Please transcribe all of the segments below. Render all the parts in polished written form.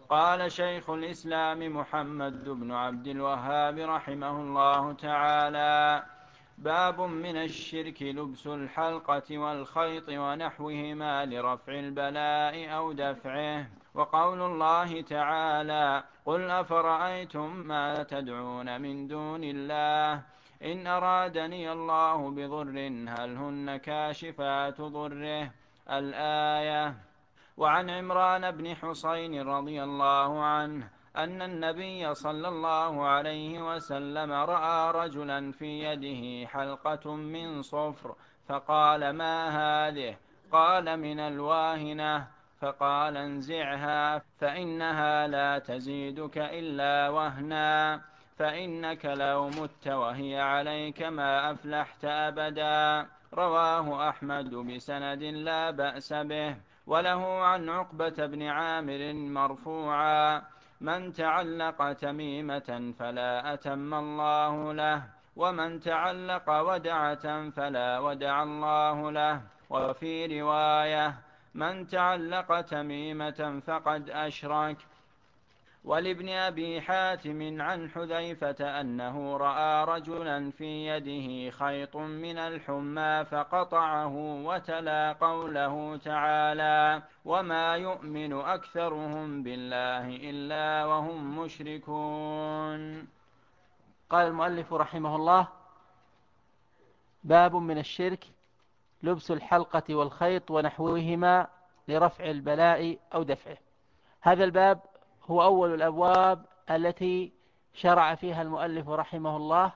قال شيخ الإسلام محمد بن عبد الوهاب رحمه الله تعالى: باب من الشرك لبس الحلقة والخيط ونحوهما لرفع البلاء أو دفعه. وقول الله تعالى: قل أفرأيتم ما تدعون من دون الله إن أرادني الله بضر هل هن كاشفات ضره. الآية. وعن عمران بن حصين رضي الله عنه أن النبي صلى الله عليه وسلم رأى رجلا في يده حلقة من صفر فقال: ما هذه؟ قال: من الواهنة. فقال: انزعها فإنها لا تزيدك إلا وهنا، فإنك لو مت وهي عليك ما أفلحت أبدا. رواه أحمد بسند لا بأس به. وله عن عقبة بن عامر مرفوعا: من تعلق تميمة فلا أتم الله له، ومن تعلق ودعة فلا ودع الله له. وفي رواية: من تعلق تميمة فقد أشرك. ولابن أبي حاتم عن حذيفة أنه رأى رجلا في يده خيط من الحمى فقطعه وتلا قوله تعالى: وما يؤمن أكثرهم بالله إلا وهم مشركون. قال المؤلف رحمه الله: باب من الشرك لبس الحلقة والخيط ونحوهما لرفع البلاء أو دفعه. هذا الباب هو أول الأبواب التي شرع فيها المؤلف رحمه الله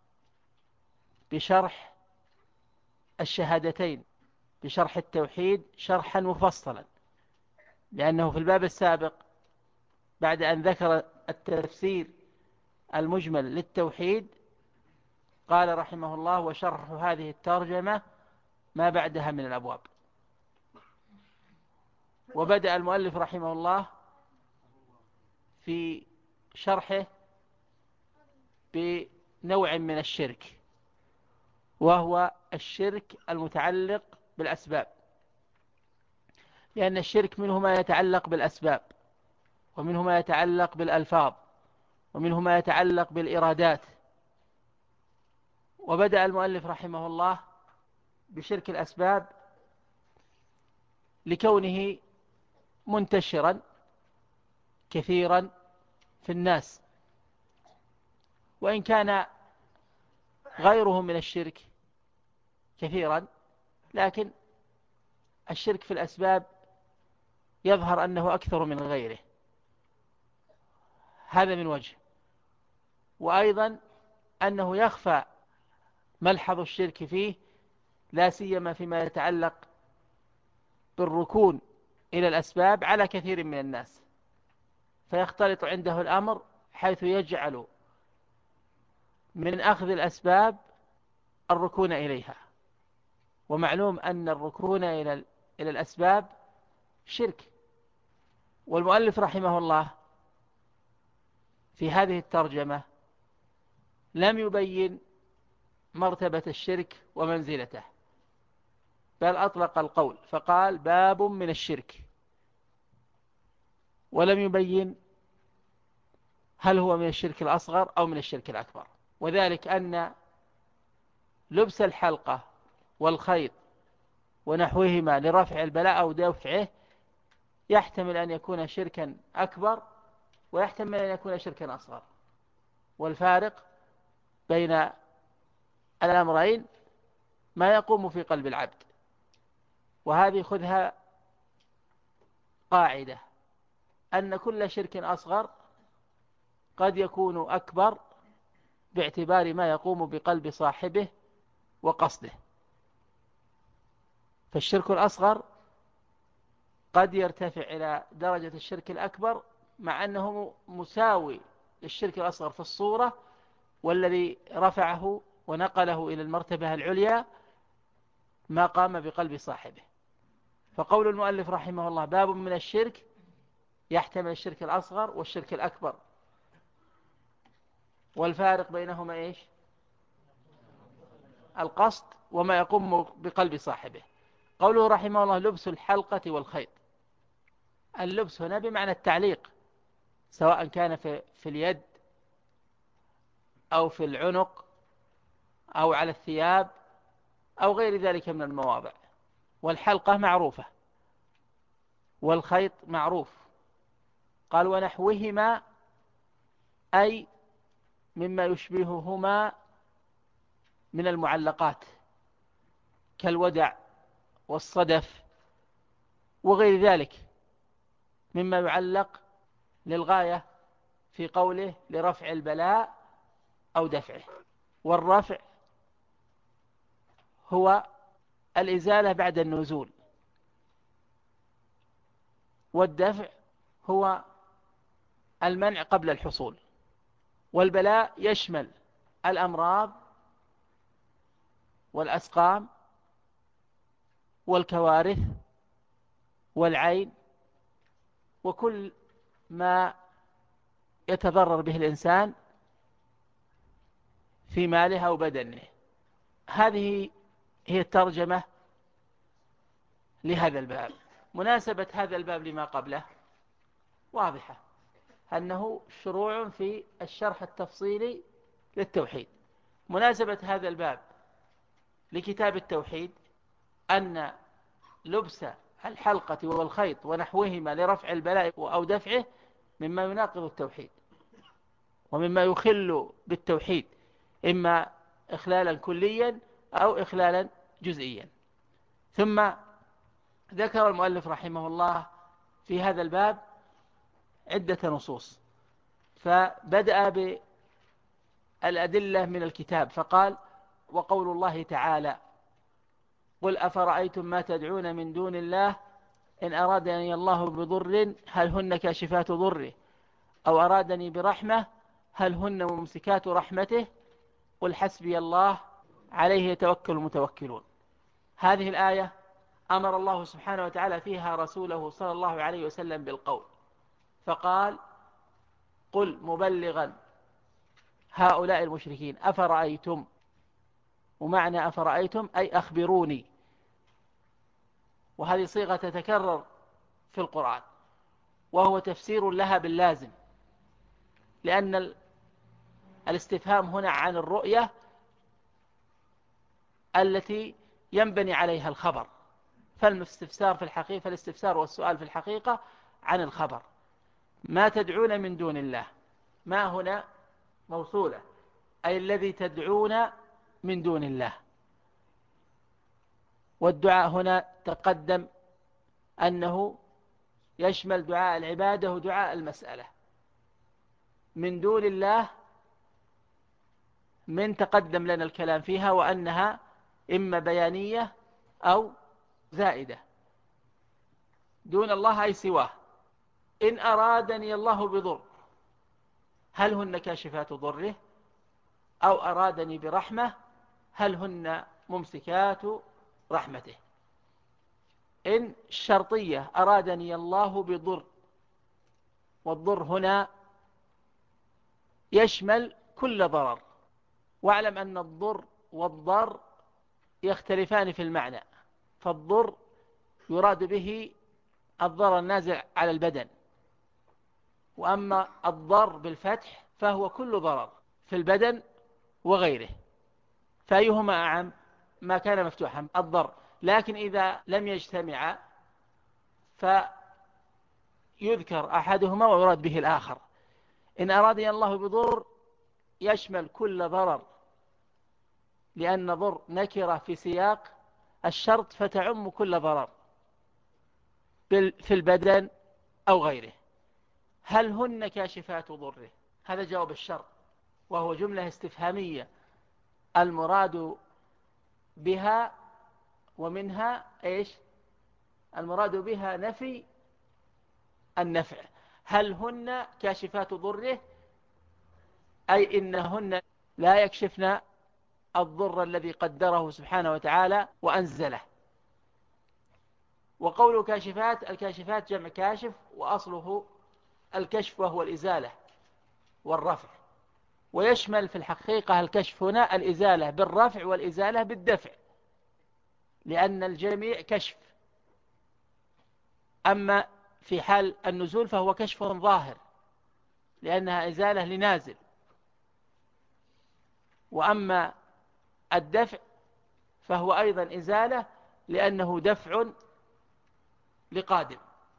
بشرح الشهادتين، بشرح التوحيد شرحا مفصلا، لأنه في الباب السابق بعد أن ذكر التفسير المجمل للتوحيد قال رحمه الله: وشرح هذه الترجمة ما بعدها من الأبواب. وبدأ المؤلف رحمه الله في شرحه بنوع من الشرك، وهو الشرك المتعلق بالأسباب، لأن الشرك منه ما يتعلق بالأسباب، ومنه ما يتعلق بالألفاظ، ومنه ما يتعلق بالإرادات. وبدأ المؤلف رحمه الله بشرك الأسباب لكونه منتشرا كثيرا في الناس، وإن كان غيره من الشرك كثيرا، لكن الشرك في الأسباب يظهر أنه أكثر من غيره. هذا من وجه. وأيضا أنه يخفى ملحظ الشرك فيه، لا سيما فيما يتعلق بالركون إلى الأسباب على كثير من الناس، فيختلط عنده الأمر حيث يجعل من أخذ الأسباب الركون إليها. ومعلوم أن الركون إلى الأسباب شرك. والمؤلف رحمه الله في هذه الترجمة لم يبين مرتبة الشرك ومنزلته، بل أطلق القول فقال: باب من الشرك، ولم يبين هل هو من الشرك الأصغر أو من الشرك الأكبر. وذلك أن لبس الحلقة والخيط ونحوهما لرفع البلاء أو دفعه يحتمل أن يكون شركا أكبر، ويحتمل أن يكون شركا أصغر. والفارق بين الأمرين ما يقوم في قلب العبد. وهذه خذها قاعدة: أن كل شرك أصغر قد يكون أكبر باعتبار ما يقوم بقلب صاحبه وقصده. فالشرك الأصغر قد يرتفع إلى درجة الشرك الأكبر مع أنه مساوي للشرك الأصغر في الصورة، والذي رفعه ونقله إلى المرتبة العليا ما قام بقلب صاحبه. فقول المؤلف رحمه الله: باب من الشرك، يحتمل الشرك الأصغر والشرك الأكبر. والفارق بينهما إيش؟ القصد وما يقوم بقلب صاحبه. قوله رحمه الله: لبس الحلقة والخيط. اللبس هنا بمعنى التعليق، سواء كان في اليد أو في العنق أو على الثياب أو غير ذلك من المواضع. والحلقة معروفة والخيط معروف. قال ونحوهما أي مما يشبههما من المعلقات كالودع والصدف وغير ذلك مما يعلق للغاية في قوله لرفع البلاء أو دفعه. والرفع هو الإزالة بعد النزول، والدفع هو المنع قبل الحصول. والبلاء يشمل الأمراض والأسقام والكوارث والعين وكل ما يتضرر به الإنسان في ماله أو بدنه. هذه هي الترجمة لهذا الباب. مناسبة هذا الباب لما قبله واضحة، أنه شروع في الشرح التفصيلي للتوحيد. مناسبة هذا الباب لكتاب التوحيد أن لبس الحلقة والخيط ونحوهما لرفع البلاء أو دفعه مما يناقض التوحيد ومما يخل بالتوحيد، إما إخلالا كليا أو إخلالا جزئيا. ثم ذكر المؤلف رحمه الله في هذا الباب عدة نصوص، فبدأ بالأدلة من الكتاب فقال: وقول الله تعالى: قل أفرأيتم ما تدعون من دون الله إن أرادني الله بضر هل هن كاشفات ضره أو أرادني برحمة هل هن ممسكات رحمته قل حسبي الله عليه يتوكل المتوكلون. هذه الآية أمر الله سبحانه وتعالى فيها رسوله صلى الله عليه وسلم بالقول، فقال: قل مبلغا هؤلاء المشركين أفرأيتم، ومعنى أفرأيتم أي أخبروني. وهذه صيغة تتكرر في القرآن، وهو تفسير لها باللازم، لأن الاستفهام هنا عن الرؤية التي ينبني عليها الخبر، فالاستفسار والسؤال في الحقيقة عن الخبر. ما تدعون من دون الله، ما هنا موصولة، أي الذي تدعون من دون الله. والدعاء هنا تقدم أنه يشمل دعاء العبادة ودعاء المسألة. من دون الله من تقدم لنا الكلام فيها، وأنها إما بيانية أو زائدة. دون الله أي سواه. إن أرادني الله بضر هل هن كاشفات ضره أو أرادني برحمة هل هن ممسكات رحمته. إن الشرطية أرادني الله بضر، والضر هنا يشمل كل ضرر. واعلم أن الضر والضر يختلفان في المعنى، فالضر يراد به الضرر النازل على البدن، وأما الضر بالفتح فهو كل ضرر في البدن وغيره، فأيهما أعم؟ ما كان مفتوحا الضر. لكن إذا لم يجتمع فيذكر أحدهما ويراد به الآخر. إن أرادني الله بضر يشمل كل ضرر، لأن ضر نكرة في سياق الشرط فتعم كل ضرر في البدن أو غيره. هل هن كاشفات ضره؟ هذا جواب الشرط، وهو جملة استفهامية المراد بها ومنها إيش؟ المراد بها نفي النفع. هل هن كاشفات ضره أي إنهن لا يكشفن الضر الذي قدره سبحانه وتعالى وأنزله. وقول كاشفات، الكاشفات جمع كاشف، وأصله الكشف وهو الإزالة والرفع، ويشمل في الحقيقة الكشف هنا الإزالة بالرفع والإزالة بالدفع، لأن الجميع كشف. أما في حال النزول فهو كشف ظاهر، لأنها إزالة لنازل. وأما الدفع فهو أيضا إزالة لأنه دفع لقادم.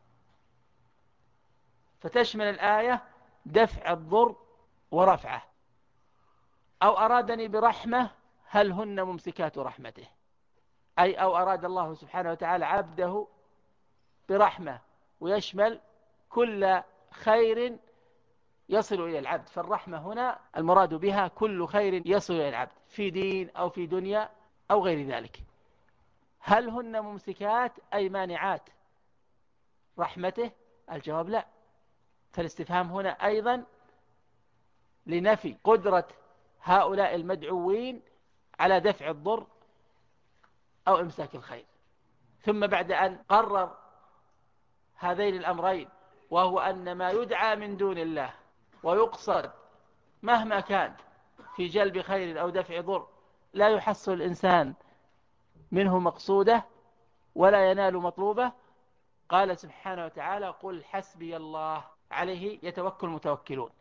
فتشمل الآية دفع الضر ورفعه. أو أرادني برحمة هل هن ممسكات رحمته، أي أو أراد الله سبحانه وتعالى عبده برحمة، ويشمل كل خير يصل إلى العبد. فالرحمة هنا المراد بها كل خير يصل إلى العبد في دين أو في دنيا أو غير ذلك. هل هن ممسكات أي مانعات رحمته؟ الجواب لا. فالاستفهام هنا أيضا لنفي قدرة هؤلاء المدعوين على دفع الضر أو إمساك الخير. ثم بعد أن قرر هذين الأمرين، وهو أن ما يدعى من دون الله ويقصد مهما كان في جلب خير أو دفع ضر لا يحصل الإنسان منه مقصوده ولا ينال مطلوبه، قال سبحانه وتعالى قل حسبي الله عليه يتوكل المتوكلون.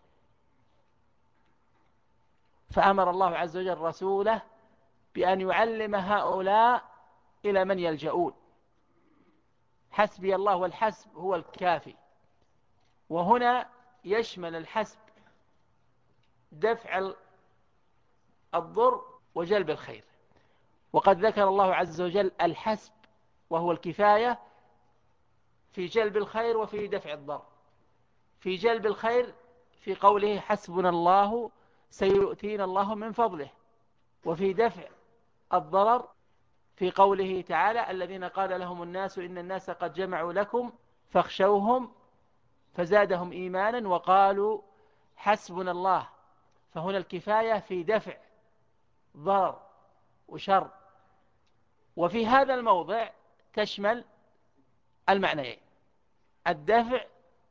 فأمر الله عز وجل رسوله بأن يعلم هؤلاء إلى من يلجؤون. حسبي الله، والحسب هو الكافي. وهنا يشمل الحسب دفع الضر وجلب الخير. وقد ذكر الله عز وجل الحسب وهو الكفاية في جلب الخير وفي دفع الضر. في جلب الخير في قوله حسبنا الله سيؤتينا الله من فضله، وفي دفع الضرر في قوله تعالى الذين قال لهم الناس إن الناس قد جمعوا لكم فاخشوهم فزادهم إيمانا وقالوا حسبنا الله. فهنا الكفاية في دفع ضرر وشر. وفي هذا الموضع تشمل المعنيين، الدفع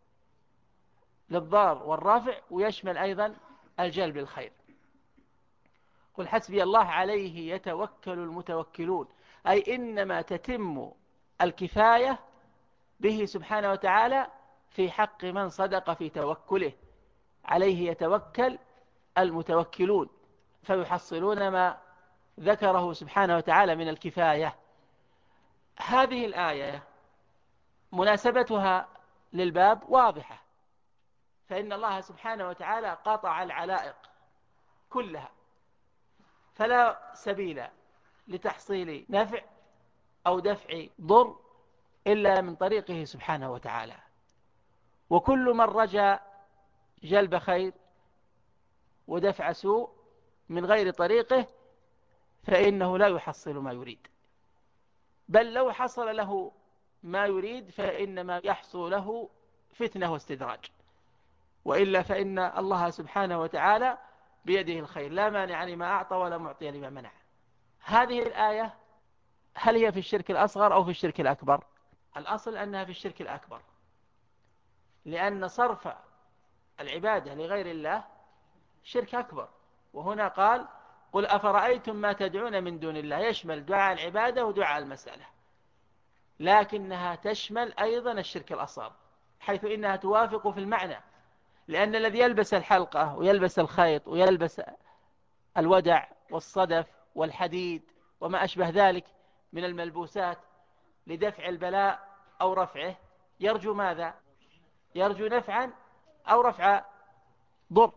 للضرر والرفع، ويشمل أيضا الجلب الخير. قل حسبي الله عليه يتوكل المتوكلون، أي إنما تتم الكفاية به سبحانه وتعالى في حق من صدق في توكله. عليه يتوكل المتوكلون فيحصلون ما ذكره سبحانه وتعالى من الكفاية. هذه الآية مناسبتها للباب واضحة، فإن الله سبحانه وتعالى قطع العلائق كلها، فلا سبيل لتحصيل نفع أو دفع ضر إلا من طريقه سبحانه وتعالى. وكل من رجا جلب خير ودفع سوء من غير طريقه فإنه لا يحصل ما يريد، بل لو حصل له ما يريد فإنما يحصل له فتنة واستدراج، وإلا فإن الله سبحانه وتعالى بيده الخير، لا مانع لما أعطى ولا معطي لما منع. هذه الآية هل هي في الشرك الأصغر أو في الشرك الأكبر؟ الأصل أنها في الشرك الأكبر، لأن صرف العبادة لغير الله شرك أكبر. وهنا قال قل أفرأيتم ما تدعون من دون الله، يشمل دعاء العبادة ودعاء المسألة، لكنها تشمل أيضا الشرك الأصغر، حيث إنها توافق في المعنى. لأن الذي يلبس الحلقة ويلبس الخيط ويلبس الودع والصدف والحديد وما أشبه ذلك من الملبوسات لدفع البلاء أو رفعه يرجو ماذا؟ يرجو نفعا أو رفع ضر.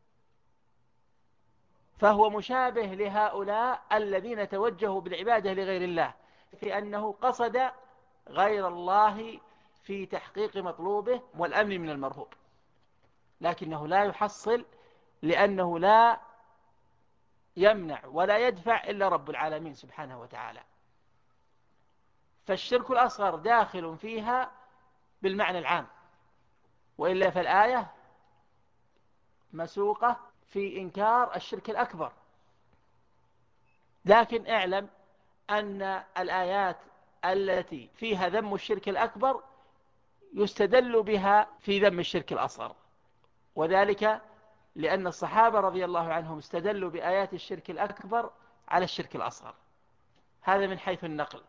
فهو مشابه لهؤلاء الذين توجهوا بالعبادة لغير الله، في أنه قصد غير الله في تحقيق مطلوبه والأمن من المرهوب، لكنه لا يحصل، لأنه لا يمنع ولا يدفع إلا رب العالمين سبحانه وتعالى. فالشرك الأصغر داخل فيها بالمعنى العام، وإلا فالآية مسوقة في إنكار الشرك الأكبر. لكن اعلم أن الآيات التي فيها ذم الشرك الأكبر يستدل بها في ذم الشرك الأصغر، وذلك لأن الصحابة رضي الله عنهم استدلوا بآيات الشرك الأكبر على الشرك الأصغر. هذا من حيث النقل.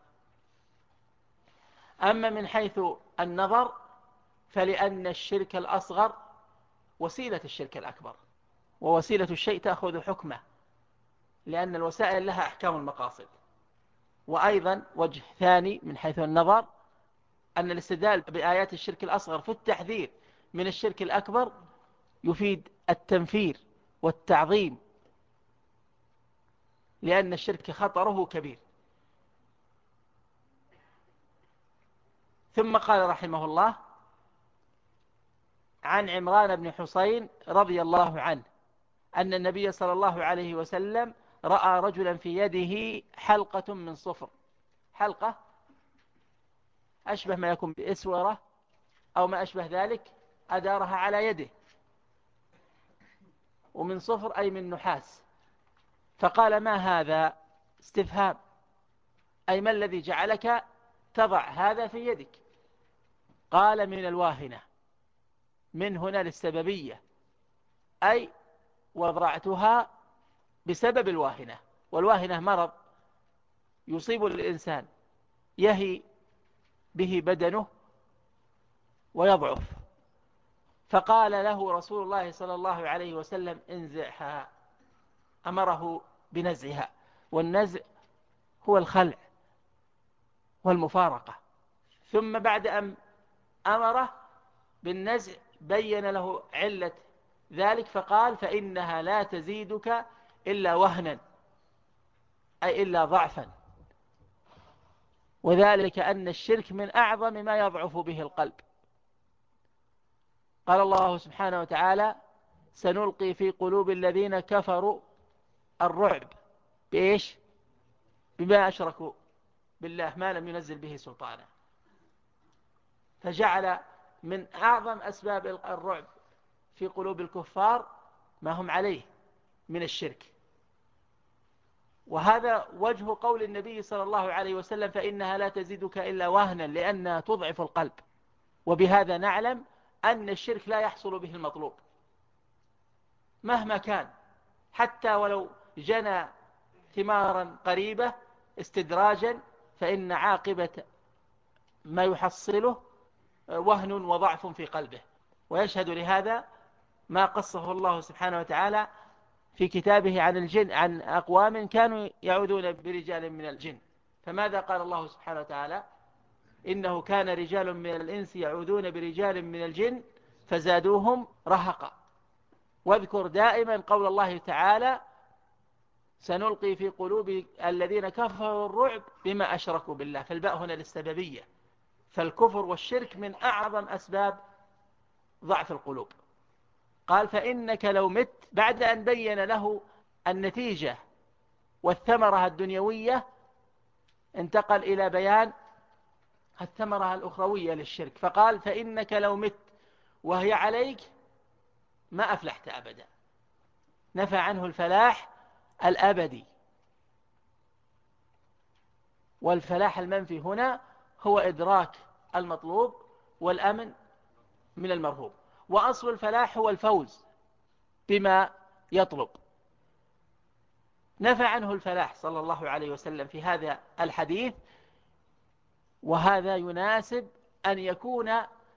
أما من حيث النظر فلأن الشرك الأصغر وسيلة الشرك الأكبر، ووسيلة الشيء تأخذ حكمه، لأن الوسائل لها أحكام المقاصد. وأيضا وجه ثاني من حيث النظر أن الاستدلال بآيات الشرك الأصغر في التحذير من الشرك الأكبر يفيد التنفير والتعظيم، لأن الشرك خطره كبير. ثم قال رحمه الله: عن عمران بن حسين رضي الله عنه أن النبي صلى الله عليه وسلم رأى رجلا في يده حلقة من صفر، حلقة أشبه ما يكون بإسورة أو ما أشبه ذلك، أدارها على يده، ومن صفر أي من نحاس. فقال: ما هذا؟ استفهام، أي ما الذي جعلك تضع هذا في يدك؟ قال: من الواهنة. من هنا للسببية، أي وضعتها بسبب الواهنة، والواهنة مرض يصيب الإنسان يهي به بدنه ويضعف. فقال له رسول الله صلى الله عليه وسلم: انزعها. أمره بنزعها، والنزع هو الخلع والمفارقة. ثم بعد أن أمره بالنزع بين له علة ذلك، فقال: فإنها لا تزيدك إلا وهنا، أي إلا ضعفا، وذلك أن الشرك من أعظم ما يضعف به القلب. قال الله سبحانه وتعالى: سنلقي في قلوب الذين كفروا الرعب. بإيش؟ بما أشركوا بالله ما لم ينزل به سلطانا. فجعل من أعظم أسباب الرعب في قلوب الكفار ما هم عليه من الشرك. وهذا وجه قول النبي صلى الله عليه وسلم: فإنها لا تزيدك إلا وهنا، لأنها تضعف القلب. وبهذا نعلم أن الشرك لا يحصل به المطلوب مهما كان، حتى ولو جنى ثمارا قريبة استدراجا، فإن عاقبة ما يحصله وهن وضعف في قلبه. ويشهد لهذا ما قصه الله سبحانه وتعالى في كتابه عن الجن، عن أقوام كانوا يعوذون برجال من الجن. فماذا قال الله سبحانه وتعالى؟ إنه كان رجال من الإنس يعوذون برجال من الجن فزادوهم رهقا. واذكر دائما قول الله تعالى: سنلقي في قلوب الذين كفروا الرعب بما أشركوا بالله. فالباء هنا للسببية، فالكفر والشرك من أعظم أسباب ضعف القلوب. قال: فإنك لو مت، بعد أن بين له النتيجة والثمرة الدنيوية انتقل إلى بيان الثمرة الأخروية للشرك. فقال: فإنك لو مت وهي عليك ما أفلحت أبدا. نفى عنه الفلاح الأبدي. والفلاح المنفي هنا هو إدراك المطلوب والأمن من المرهوب، وأصل الفلاح هو الفوز بما يطلب. نفى عنه الفلاح صلى الله عليه وسلم في هذا الحديث. وهذا يناسب أن يكون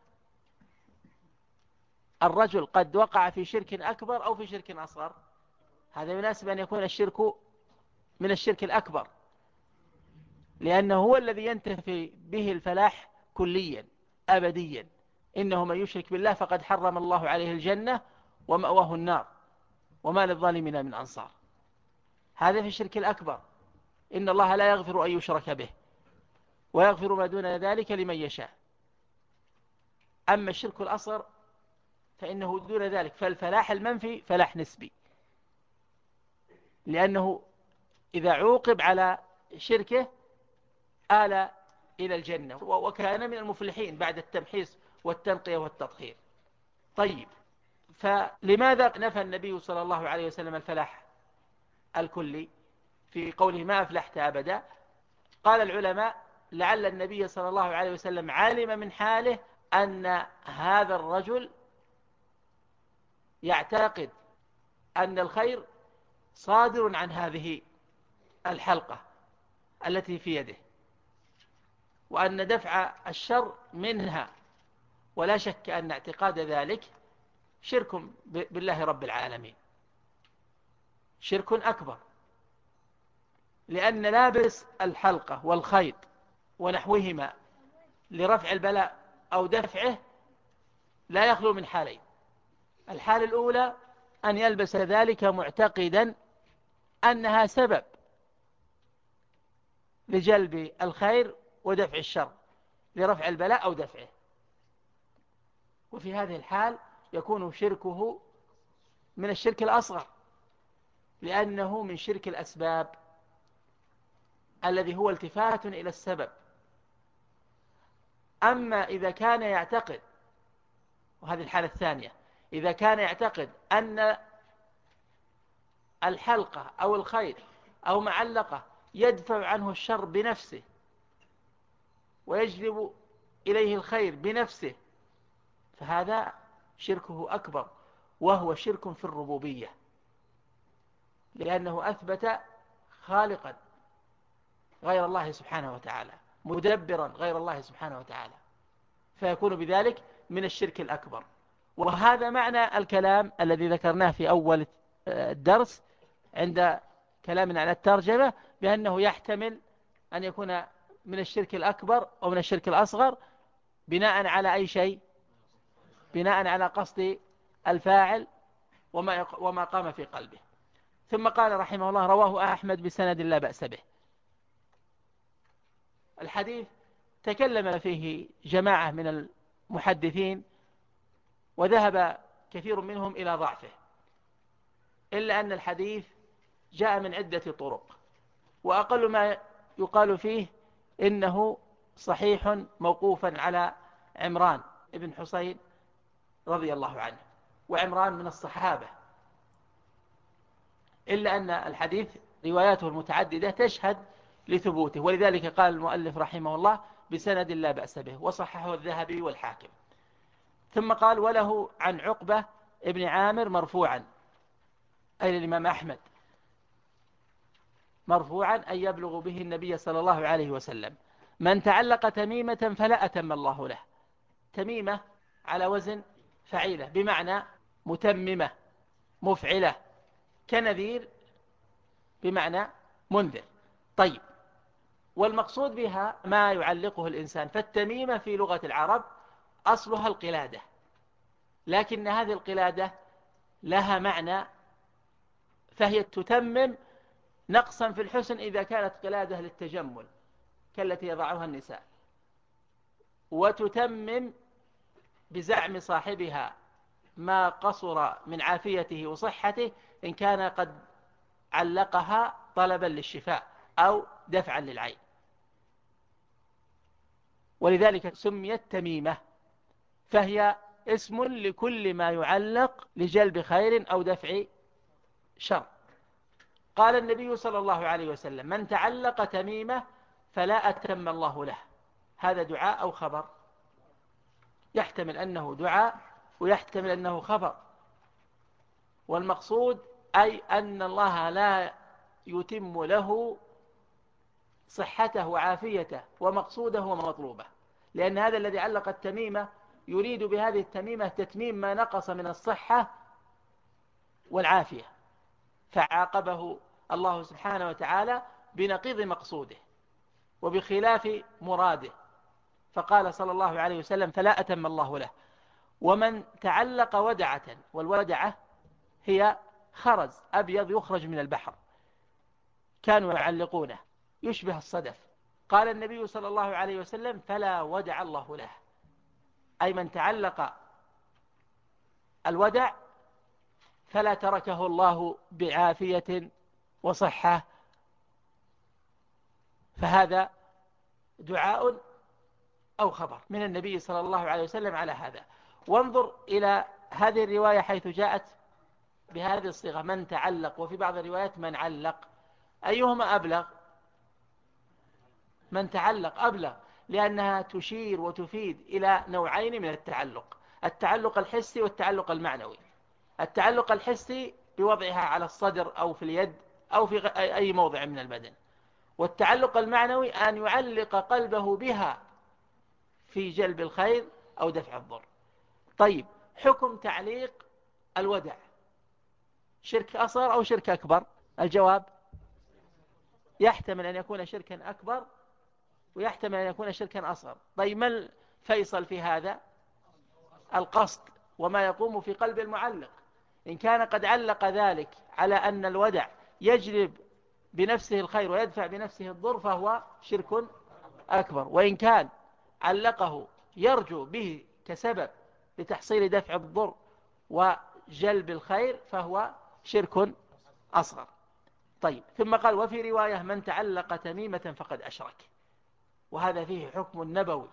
الرجل قد وقع في شرك أكبر أو في شرك أصغر. هذا يناسب أن يكون الشرك من الشرك الأكبر، لأنه هو الذي ينتفي به الفلاح كليا أبديا. إنه من يشرك بالله فقد حرم الله عليه الجنة ومأواه النار وما للظالمين من أنصار. هذا في الشرك الأكبر. إن الله لا يغفر أن يشرك به ويغفر ما دون ذلك لمن يشاء. أما الشرك الأصغر فإنه دون ذلك، فالفلاح المنفي فلاح نسبي، لأنه إذا عوقب على شركه آل إلى الجنة وكان من المفلحين بعد التمحيص والتنقية والتطهير. طيب، فلماذا نفى النبي صلى الله عليه وسلم الفلاح الكلي في قوله ما أفلحت أبدا؟ قال العلماء: لعل النبي صلى الله عليه وسلم علم من حاله أن هذا الرجل يعتقد أن الخير صادر عن هذه الحلقة التي في يده، وأن دفع الشر منها. ولا شك أن اعتقاد ذلك شرك بالله رب العالمين، شرك أكبر، لأن لابس الحلقة والخيط ونحوهما لرفع البلاء أو دفعه لا يخلو من حالين. الحالة الأولى أن يلبس ذلك معتقدا أنها سبب لجلب الخير ودفع الشر، لرفع البلاء أو دفعه، وفي هذه الحال يكون شركه من الشرك الأصغر، لأنه من شرك الأسباب الذي هو التفات إلى السبب. أما إذا كان يعتقد، وهذه الحالة الثانية، إذا كان يعتقد أن الحلقة أو الخيط أو معلقة يدفع عنه الشر بنفسه ويجلب إليه الخير بنفسه، فهذا شركه أكبر، وهو شرك في الربوبية، لأنه أثبت خالقا غير الله سبحانه وتعالى، مدبرا غير الله سبحانه وتعالى، فيكون بذلك من الشرك الأكبر. وهذا معنى الكلام الذي ذكرناه في أول الدرس عند كلامنا على الترجمة، بأنه يحتمل أن يكون من الشرك الأكبر أو من الشرك الأصغر، بناء على أي شيء؟ بناء على قصد الفاعل وما قام في قلبه. ثم قال رحمه الله: رواه أحمد بسند لا بأس به. الحديث تكلم فيه جماعة من المحدثين، وذهب كثير منهم إلى ضعفه، إلا أن الحديث جاء من عدة طرق، وأقل ما يقال فيه إنه صحيح موقوفا على عمران ابن حسين رضي الله عنه، وعمران من الصحابة، إلا أن الحديث رواياته المتعددة تشهد لثبوته، ولذلك قال المؤلف رحمه الله: بسند لا بأس به، وصححه الذهبي والحاكم. ثم قال: وله عن عقبة ابن عامر مرفوعا، أي الإمام أحمد، مرفوعا أن يبلغ به النبي صلى الله عليه وسلم: من تعلق تميمة فلا أتم الله له. تميمة على وزن فعيلة، بمعنى متممة مفعلة، كنذير بمعنى منذر. طيب، والمقصود بها ما يعلقه الإنسان. فالتميمة في لغة العرب أصلها القلادة، لكن هذه القلادة لها معنى، فهي تتمم نقصا في الحسن إذا كانت قلادة للتجمل كالتي يضعها النساء، وتتمم بزعم صاحبها ما قصر من عافيته وصحته إن كان قد علقها طلبا للشفاء أو دفعا للعين، ولذلك سميت تميمة، فهي اسم لكل ما يعلق لجلب خير أو دفع شر. قال النبي صلى الله عليه وسلم: من تعلق تميمة فلا أتم الله له. هذا دعاء أو خبر؟ يحتمل أنه دعاء ويحتمل أنه خبر، والمقصود أي أن الله لا يتم له صحته وعافيته ومقصوده ومطلوبه، لأن هذا الذي علق التميمة يريد بهذه التميمة تتميم ما نقص من الصحة والعافية، فعاقبه الله سبحانه وتعالى بنقيض مقصوده وبخلاف مراده، فقال صلى الله عليه وسلم: فلا أتم الله له. ومن تعلق ودعة، والودعة هي خرز أبيض يخرج من البحر، كانوا يعلقونه يشبه الصدف، قال النبي صلى الله عليه وسلم: فلا ودع الله له، أي من تعلق الودع فلا تركه الله بعافية وصحة، فهذا دعاء أو خبر من النبي صلى الله عليه وسلم على هذا. وانظر إلى هذه الرواية حيث جاءت بهذه الصيغة: من تعلق، وفي بعض الروايات من علق، أيهما أبلغ؟ من تعلق أبلغ، لأنها تشير وتفيد إلى نوعين من التعلق: التعلق الحسي والتعلق المعنوي. التعلق الحسي بوضعها على الصدر أو في اليد أو في أي موضع من البدن، والتعلق المعنوي أن يعلق قلبه بها في جلب الخير أو دفع الضر. طيب، حكم تعليق الودع شرك أصغر أو شرك أكبر؟ الجواب يحتمل أن يكون شركا أكبر ويحتمل أن يكون شركا أصغر. طيب ما الفيصل في هذا؟ القصد وما يقوم في قلب المعلق. إن كان قد علق ذلك على أن الودع يجلب بنفسه الخير ويدفع بنفسه الضر فهو شرك أكبر، وإن كان علقه يرجو به كسبب لتحصيل دفع الضر وجلب الخير فهو شرك أصغر. طيب ثم قال وفي رواية من تعلق تميمة فقد أشرك، وهذا فيه حكم نبوي.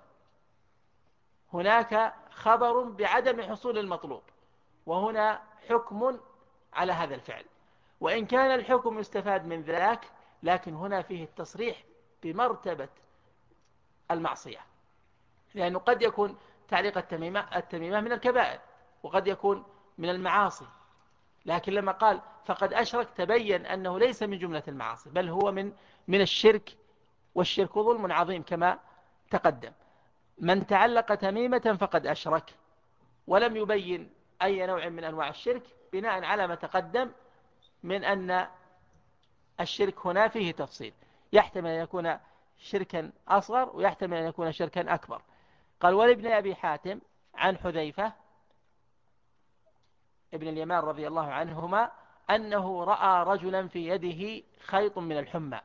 هناك خبر بعدم حصول المطلوب، وهنا حكم على هذا الفعل، وإن كان الحكم يستفاد من ذاك لكن هنا فيه التصريح بمرتبة المعصية، لأنه قد يكون تعليق التميمة من الكبائر وقد يكون من المعاصي، لكن لما قال فقد أشرك تبين أنه ليس من جملة المعاصي بل هو من الشرك، والشرك ظلم عظيم كما تقدم. من تعلق تميمة فقد أشرك، ولم يبين أي نوع من أنواع الشرك بناء على ما تقدم من أن الشرك هنا فيه تفصيل، يحتمل أن يكون شركا أصغر ويحتمل أن يكون شركا أكبر. قال ولابن أبي حاتم عن حذيفة ابن اليمان رضي الله عنهما أنه رأى رجلا في يده خيط من الحمى.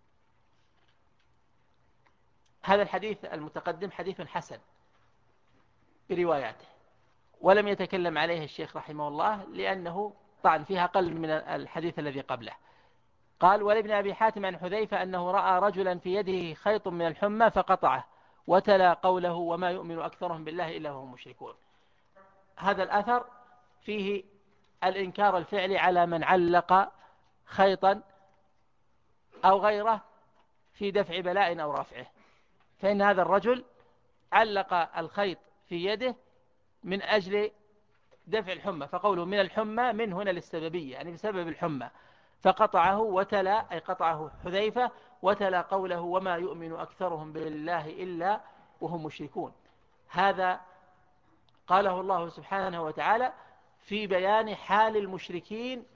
هذا الحديث المتقدم حديث حسن برواياته، ولم يتكلم عليه الشيخ رحمه الله لأنه طعن فيها أقل من الحديث الذي قبله. قال ولابن أبي حاتم عن حذيفة أنه رأى رجلا في يده خيط من الحمى فقطعه وتلا قوله وما يؤمن أكثرهم بالله إلا هم مشركون. هذا الأثر فيه الإنكار الفعلي على من علق خيطا أو غيره في دفع بلاء أو رفعه، فإن هذا الرجل علق الخيط في يده من أجل دفع الحمى، فقوله من الحمى من هنا للسببية يعني بسبب الحمى، فقطعه وتلا أي قطعه حذيفة وتلا قوله وما يؤمن أكثرهم بالله إلا وهم مشركون. هذا قاله الله سبحانه وتعالى في بيان حال المشركين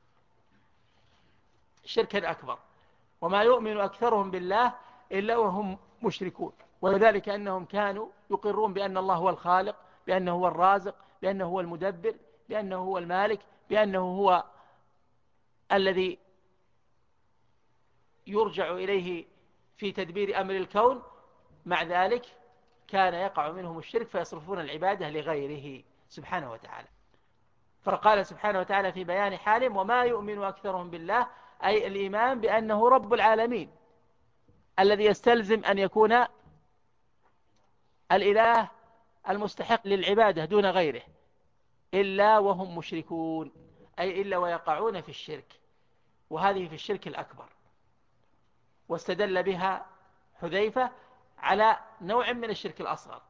شركا أكبر، وما يؤمن أكثرهم بالله إلا وهم مشركون، وذلك أنهم كانوا يقرون بأن الله هو الخالق، بأنه هو الرازق، بأنه هو المدبر، بأنه هو المالك، بأنه هو الذي يرجع إليه في تدبير أمر الكون. مع ذلك كان يقع منهم الشرك فيصرفون العبادة لغيره سبحانه وتعالى. فقال سبحانه وتعالى في بيان حالهم وما يؤمن أكثرهم بالله أي الإيمان بأنه رب العالمين الذي يستلزم أن يكون الإله المستحق للعبادة دون غيره إلا وهم مشركون، أي إلا ويقعون في الشرك، وهذه في الشرك الأكبر. واستدل بها حذيفة على نوع من الشرك الأصغر،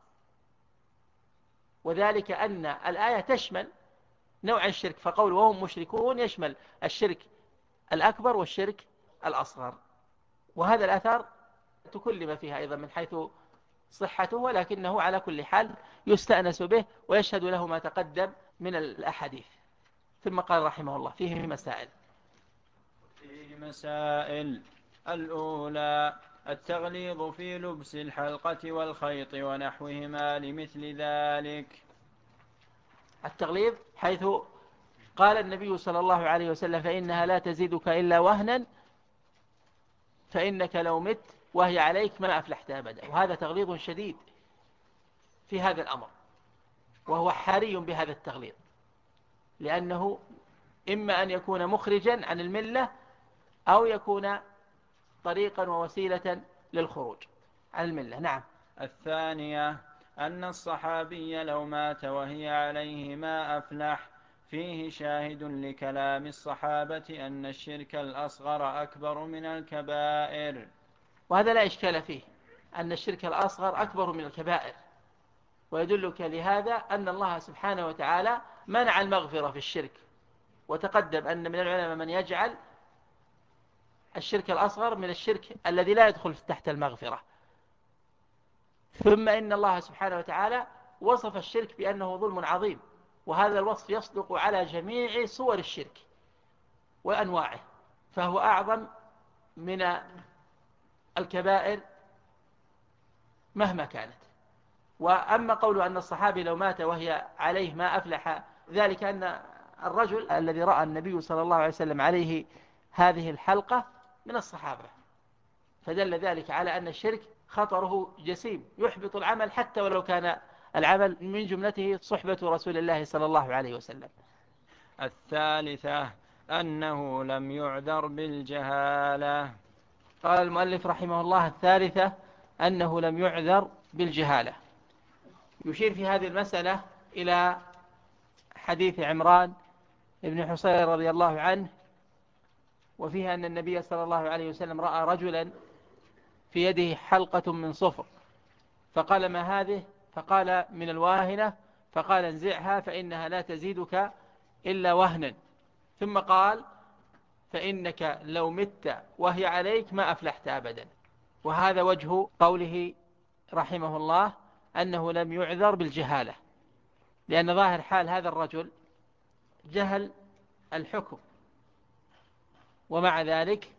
وذلك أن الآية تشمل نوع الشرك، فقول وهم مشركون يشمل الشرك الأكبر والشرك الأصغر. وهذا الأثر تكلم فيها أيضا من حيث صحته، ولكنه على كل حال يستأنس به ويشهد له ما تقدم من الأحاديث. ثم قال رحمه الله فيه مسائل. الأولى التغليظ في لبس الحلقة والخيط ونحوهما لمثل ذلك. التغليظ حيث قال النبي صلى الله عليه وسلم فإنها لا تزيدك إلا وهنا فإنك لو مت وهي عليك ما أفلحت أبدا، وهذا تغليظ شديد في هذا الأمر، وهو حري بهذا التغليظ، لأنه إما أن يكون مخرجا عن الملة أو يكون طريقا ووسيلة للخروج عن الملة. نعم. الثانية أن الصحابي لو مات وهي عليه ما أفلح، فيه شاهد لكلام الصحابة أن الشرك الأصغر أكبر من الكبائر، وهذا لا إشكال فيه أن الشرك الأصغر أكبر من الكبائر، ويدلك لهذا أن الله سبحانه وتعالى منع المغفرة في الشرك، وتقدم أن من العلماء من يجعل الشرك الأصغر من الشرك الذي لا يدخل تحت المغفرة. ثم إن الله سبحانه وتعالى وصف الشرك بأنه ظلم عظيم، وهذا الوصف يصدق على جميع صور الشرك وأنواعه، فهو أعظم من الكبائر مهما كانت. وأما قول أن الصحابي لو مات وهي عليه ما أفلح، ذلك أن الرجل الذي رأى النبي صلى الله عليه وسلم عليه هذه الحلقة من الصحابة، فدل ذلك على أن الشرك خطره جسيم يحبط العمل، حتى ولو كان العمل من جملته صحبة رسول الله صلى الله عليه وسلم. الثالثة أنه لم يعذر بالجهالة. قال المؤلف رحمه الله: الثالثة أنه لم يعذر بالجهالة. يشير في هذه المسألة إلى حديث عمران بن حصين رضي الله عنه، وفيها أن النبي صلى الله عليه وسلم رأى رجلا في يده حلقة من صفر، فقال: ما هذه؟ فقال: من الواهنة. فقال: انزعها فإنها لا تزيدك إلا وهنا. ثم قال: فإنك لو مت وهي عليك ما أفلحت أبدا. وهذا وجه قوله رحمه الله أنه لم يعذر بالجهالة، لأن ظاهر حال هذا الرجل جهل الحكم، ومع ذلك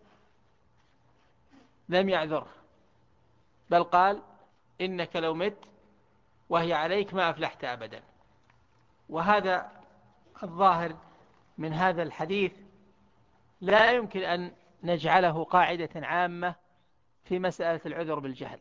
لم يعذره، بل قال: إنك لو مت وهي عليك ما أفلحت أبدا. وهذا الظاهر من هذا الحديث لا يمكن أن نجعله قاعدة عامة في مسألة العذر بالجهل،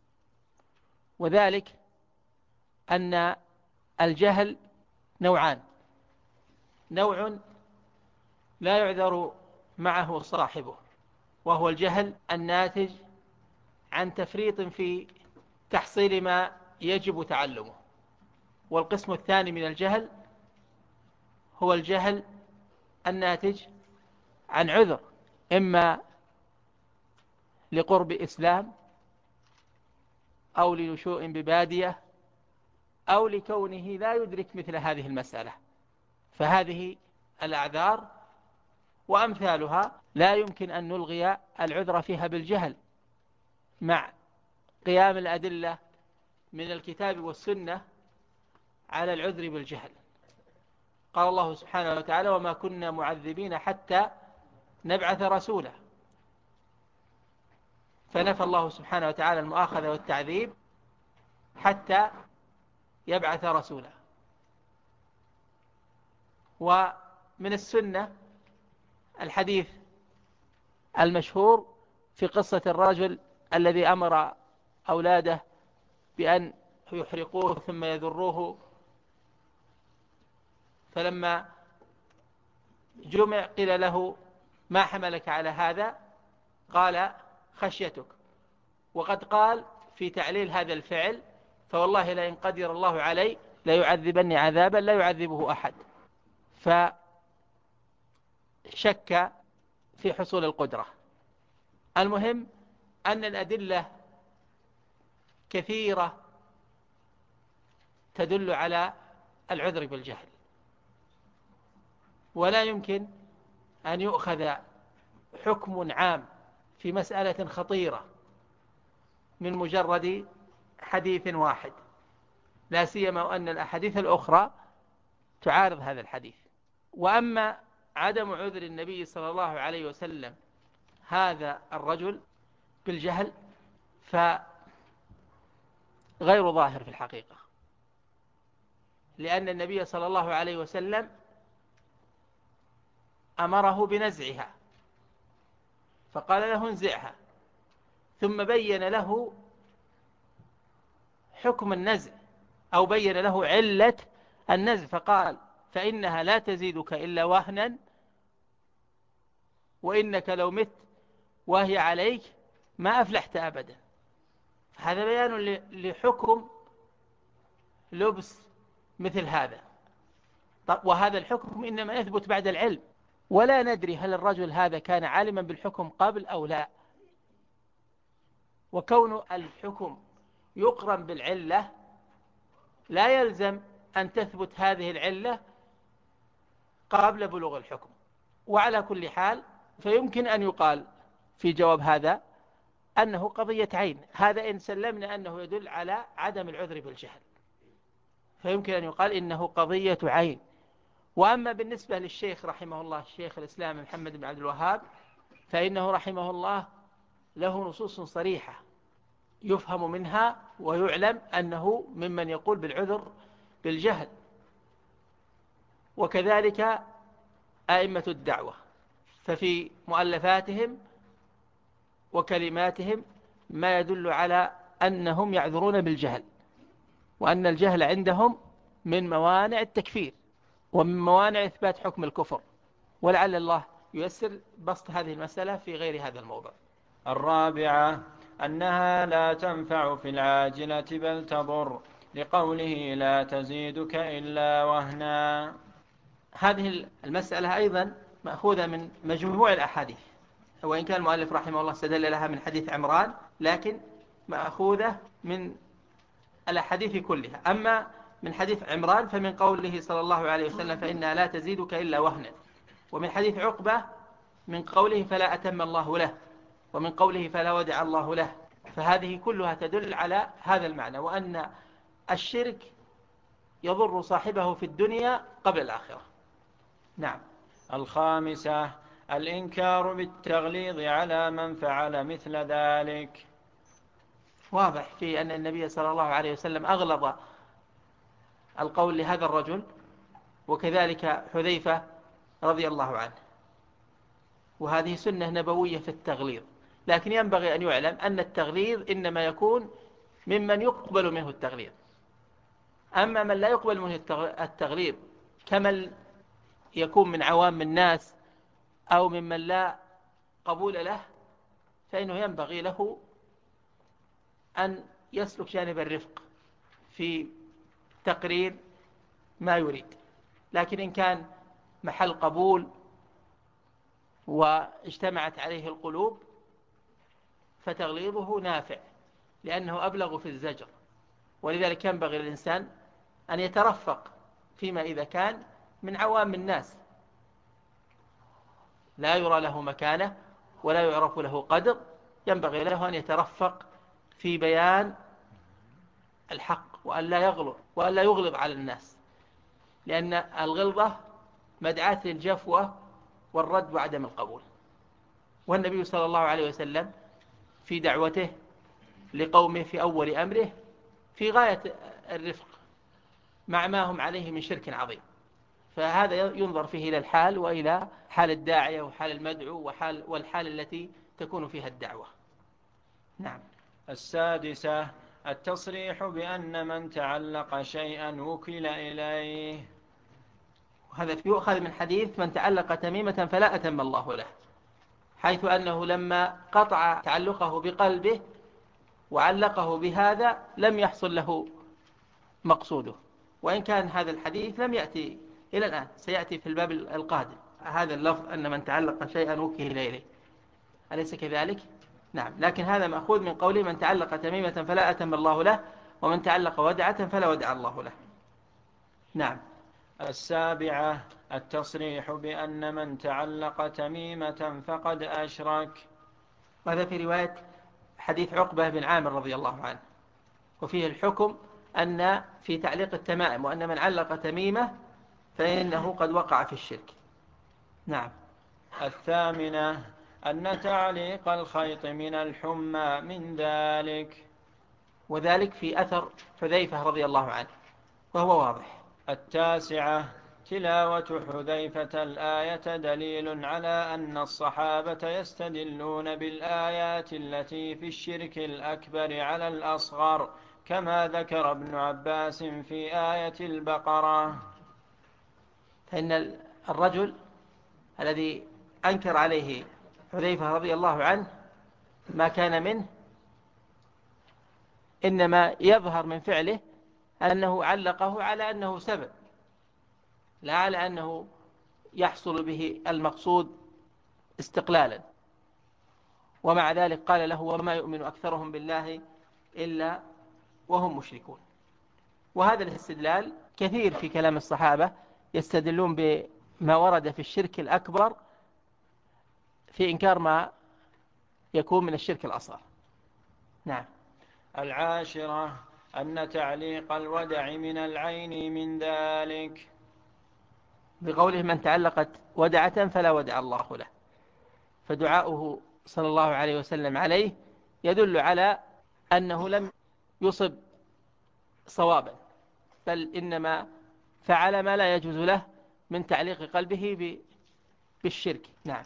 وذلك أن الجهل نوعان: نوع لا يعذر معه صاحبه، وهو الجهل الناتج عن تفريط في تحصيل ما يجب تعلمه. والقسم الثاني من الجهل هو الجهل الناتج عن عذر، إما لقرب إسلام، أو لنشوء ببادية، أو لكونه لا يدرك مثل هذه المسألة. فهذه الأعذار وأمثالها لا يمكن أن نلغي العذر فيها بالجهل، مع قيام الأدلة من الكتاب والسنة على العذر بالجهل. قال الله سبحانه وتعالى: وما كنا معذبين حتى نبعث رسولا. فنفى الله سبحانه وتعالى المؤاخذة والتعذيب حتى يبعث رسولا. ومن السنة الحديث المشهور في قصة الرجل الذي أمر أولاده بأن يحرقوه ثم يذروه، فلما جمع قيل له: ما حملك على هذا؟ قال: خشيتك. وقد قال في تعليل هذا الفعل: فوالله لئن قدر الله علي ليعذبني عذابا لا يعذبه أحد. فشك في حصول القدرة. المهم أن الأدلة كثيرة تدل على العذر بالجهل، ولا يمكن أن يؤخذ حكم عام في مسألة خطيرة من مجرد حديث واحد، لا سيما وأن الأحاديث الأخرى تعارض هذا الحديث. وأما عدم عذر النبي صلى الله عليه وسلم هذا الرجل بالجهل فغير ظاهر في الحقيقة، لأن النبي صلى الله عليه وسلم أمره بنزعها، فقال له: انزعها، ثم بين له حكم النزع، أو بين له علة النزع، فقال: فإنها لا تزيدك إلا وهنا، وإنك لو مت وهي عليك ما أفلحت أبدا. هذا بيان لحكم لبس مثل هذا. طب وهذا الحكم إنما يثبت بعد العلم، ولا ندري هل الرجل هذا كان عالما بالحكم قبل أو لا. وكون الحكم يقرن بالعلة لا يلزم أن تثبت هذه العلة قبل بلوغ الحكم. وعلى كل حال فيمكن أن يقال في جواب هذا أنه قضية عين، هذا إن سلمنا أنه يدل على عدم العذر بالجهل. فيمكن أن يقال إنه قضية عين. وأما بالنسبة للشيخ رحمه الله الشيخ الإسلام محمد بن عبد الوهاب فإنه رحمه الله له نصوص صريحة يفهم منها ويعلم أنه ممن يقول بالعذر بالجهل، وكذلك أئمة الدعوة، ففي مؤلفاتهم وكلماتهم ما يدل على أنهم يعذرون بالجهل، وأن الجهل عندهم من موانع التكفير ومن موانع إثبات حكم الكفر، ولعل الله ييسر بسط هذه المسألة في غير هذا الموضوع. الرابعة أنها لا تنفع في العاجلة بل تضر، لقوله لا تزيدك إلا وهنا. هذه المسألة أيضا مأخوذة من مجموع الأحاديث، وإن كان المؤلف رحمه الله استدل لها من حديث عمران، لكن مأخوذة من الأحاديث كلها. أما من حديث عمران فمن قوله صلى الله عليه وسلم فإنها لا تزيدك إلا وهنا، ومن حديث عقبة من قوله فلا أتم الله له، ومن قوله فلا ودع الله له. فهذه كلها تدل على هذا المعنى، وأن الشرك يضر صاحبه في الدنيا قبل الآخرة. نعم. الخامسة الإنكار بالتغليظ على من فعل مثل ذلك. واضح في أن النبي صلى الله عليه وسلم أغلظ القول لهذا الرجل، وكذلك حذيفة رضي الله عنه، وهذه سنة نبوية في التغليظ. لكن ينبغي أن يعلم أن التغليظ إنما يكون ممن يقبل منه التغليظ. أما من لا يقبل منه التغليظ كمن يكون من عوام الناس أو ممن لا قبول له، فإنه ينبغي له أن يسلك جانب الرفق في تقرير ما يريد. لكن إن كان محل قبول واجتمعت عليه القلوب فتغليظه نافع، لأنه أبلغ في الزجر. ولذلك ينبغي للإنسان أن يترفق فيما إذا كان من عوام الناس لا يرى له مكانة ولا يعرف له قدر، ينبغي له أن يترفق في بيان الحق وأن لا يغلظ وأن لا يغلظ على الناس، لأن الغلظة مدعاة للجفوة والرد وعدم القبول. والنبي صلى الله عليه وسلم في دعوته لقومه في أول أمره في غاية الرفق مع ما هم عليه من شرك عظيم. فهذا ينظر فيه إلى الحال وإلى حال الداعية وحال المدعو والحال التي تكون فيها الدعوة. نعم. السادسة التصريح بأن من تعلق شيئا وكل إليه. وهذا يؤخذ من حديث من تعلق تميمة فلا أتم الله له، حيث أنه لما قطع تعلقه بقلبه وعلقه بهذا لم يحصل له مقصوده. وإن كان هذا الحديث لم يأتي إلى الآن، سيأتي في الباب القادم هذا اللفظ أن من تعلق شيئا وكل إليه، أليس كذلك؟ نعم. لكن هذا مأخوذ من قوله من تعلق تميمة فلا أتم الله له، ومن تعلق ودعة فلا ودع الله له. نعم. السابعة التصريح بأن من تعلق تميمة فقد أشرك. وهذا في رواية حديث عقبة بن عامر رضي الله عنه، وفيه الحكم أن في تعليق التمائم وأن من علق تميمة فإنه قد وقع في الشرك. نعم. الثامنة أن تعليق الخيط من الحمى من ذلك، وذلك في أثر حذيفة رضي الله عنه وهو واضح. التاسعة تلاوة حذيفة الآية دليل على أن الصحابة يستدلون بالآيات التي في الشرك الأكبر على الأصغر، كما ذكر ابن عباس في آية البقرة. فإن الرجل الذي أنكر عليه حذيفة رضي الله عنه ما كان منه إنما يظهر من فعله أنه علقه على أنه سبب، لا على أنه يحصل به المقصود استقلالا. ومع ذلك قال له وما يؤمن أكثرهم بالله إلا وهم مشركون. وهذا الاستدلال كثير في كلام الصحابة، يستدلون بما ورد في الشرك الأكبر في إنكار ما يكون من الشرك الأصغر. نعم. العاشرة أن تعليق الودع من العين من ذلك. بقوله من تعلقت ودعة فلا ودع الله له، فدعاؤه صلى الله عليه وسلم عليه يدل على أنه لم يصب صوابا، بل إنما فعل ما لا يجوز له من تعليق قلبه بالشرك. نعم.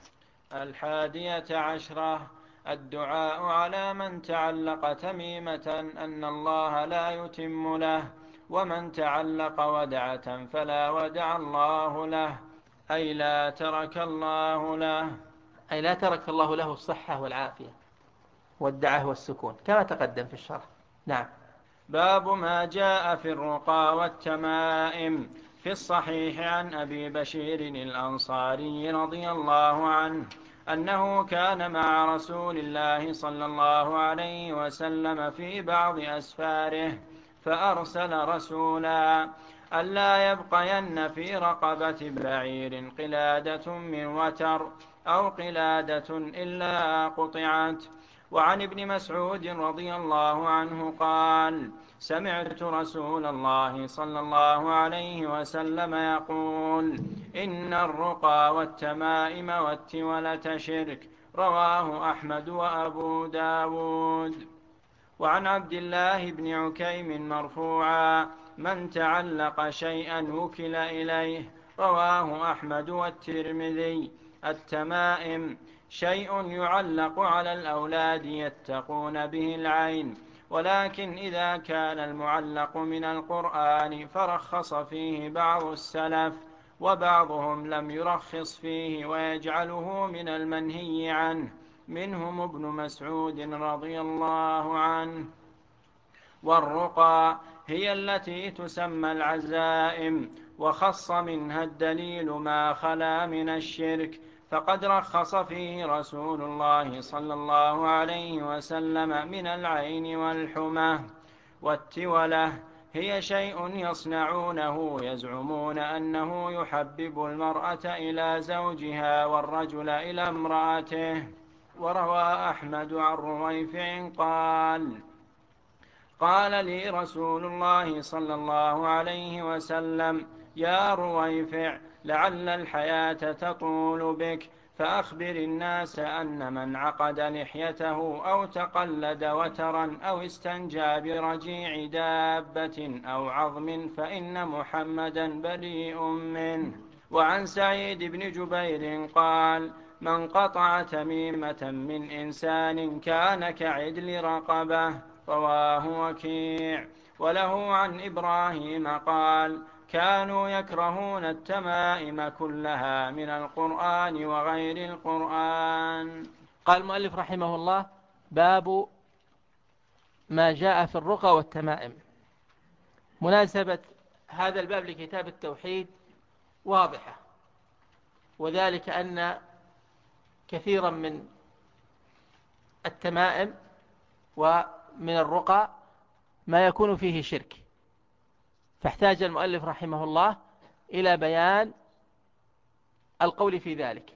11 الدعاء على من تعلق تميمة أن الله لا يتم له، ومن تعلق ودعة فلا ودع الله له، أي لا ترك الله له، أي لا ترك الله له الصحة والعافية والدعة والسكون كما تقدم في الشرح. نعم. باب ما جاء في الرقى والتمائم. في الصحيح عن أبي بشير الأنصاري رضي الله عنه أنه كان مع رسول الله صلى الله عليه وسلم في بعض أسفاره، فأرسل رسولا ألا يبقين في رقبة بعير قلادة من وتر أو قلادة إلا قطعت. وعن ابن مسعود رضي الله عنه قال: سمعت رسول الله صلى الله عليه وسلم يقول: إن الرقى والتمائم والتولة شرك. رواه أحمد وأبو داود. وعن عبد الله بن عكيم مرفوعا: من تعلق شيئا وكل إليه. رواه أحمد والترمذي. التمائم شيء يعلق على الأولاد يتقون به العين، ولكن إذا كان المعلق من القرآن فرخص فيه بعض السلف، وبعضهم لم يرخص فيه ويجعله من المنهي عنه، منهم ابن مسعود رضي الله عنه. والرقى هي التي تسمى العزائم، وخص منها الدليل ما خلا من الشرك، فقد رخص فيه رسول الله صلى الله عليه وسلم من العين والحمى. والتولة هي شيء يصنعونه يزعمون أنه يحبب المرأة إلى زوجها والرجل إلى امرأته. وروى أحمد عن رويفع قال: قال لي رسول الله صلى الله عليه وسلم: يا رويفع، لعل الحياة تطول بك، فأخبر الناس أن من عقد لحيته أو تقلد وترا أو استنجى برجيع دابة أو عظم فإن محمدا بريء منه. وعن سعيد بن جبير قال: من قطع تميمة من إنسان كان كعدل رقبة. رواه وكيع. وله عن إبراهيم قال: كانوا يكرهون التمائم كلها من القرآن وغير القرآن. قال المؤلف رحمه الله: باب ما جاء في الرقى والتمائم. مناسبة هذا الباب لكتاب التوحيد واضحة، وذلك أن كثيرا من التمائم ومن الرقى ما يكون فيه شرك، فاحتاج المؤلف رحمه الله إلى بيان القول في ذلك.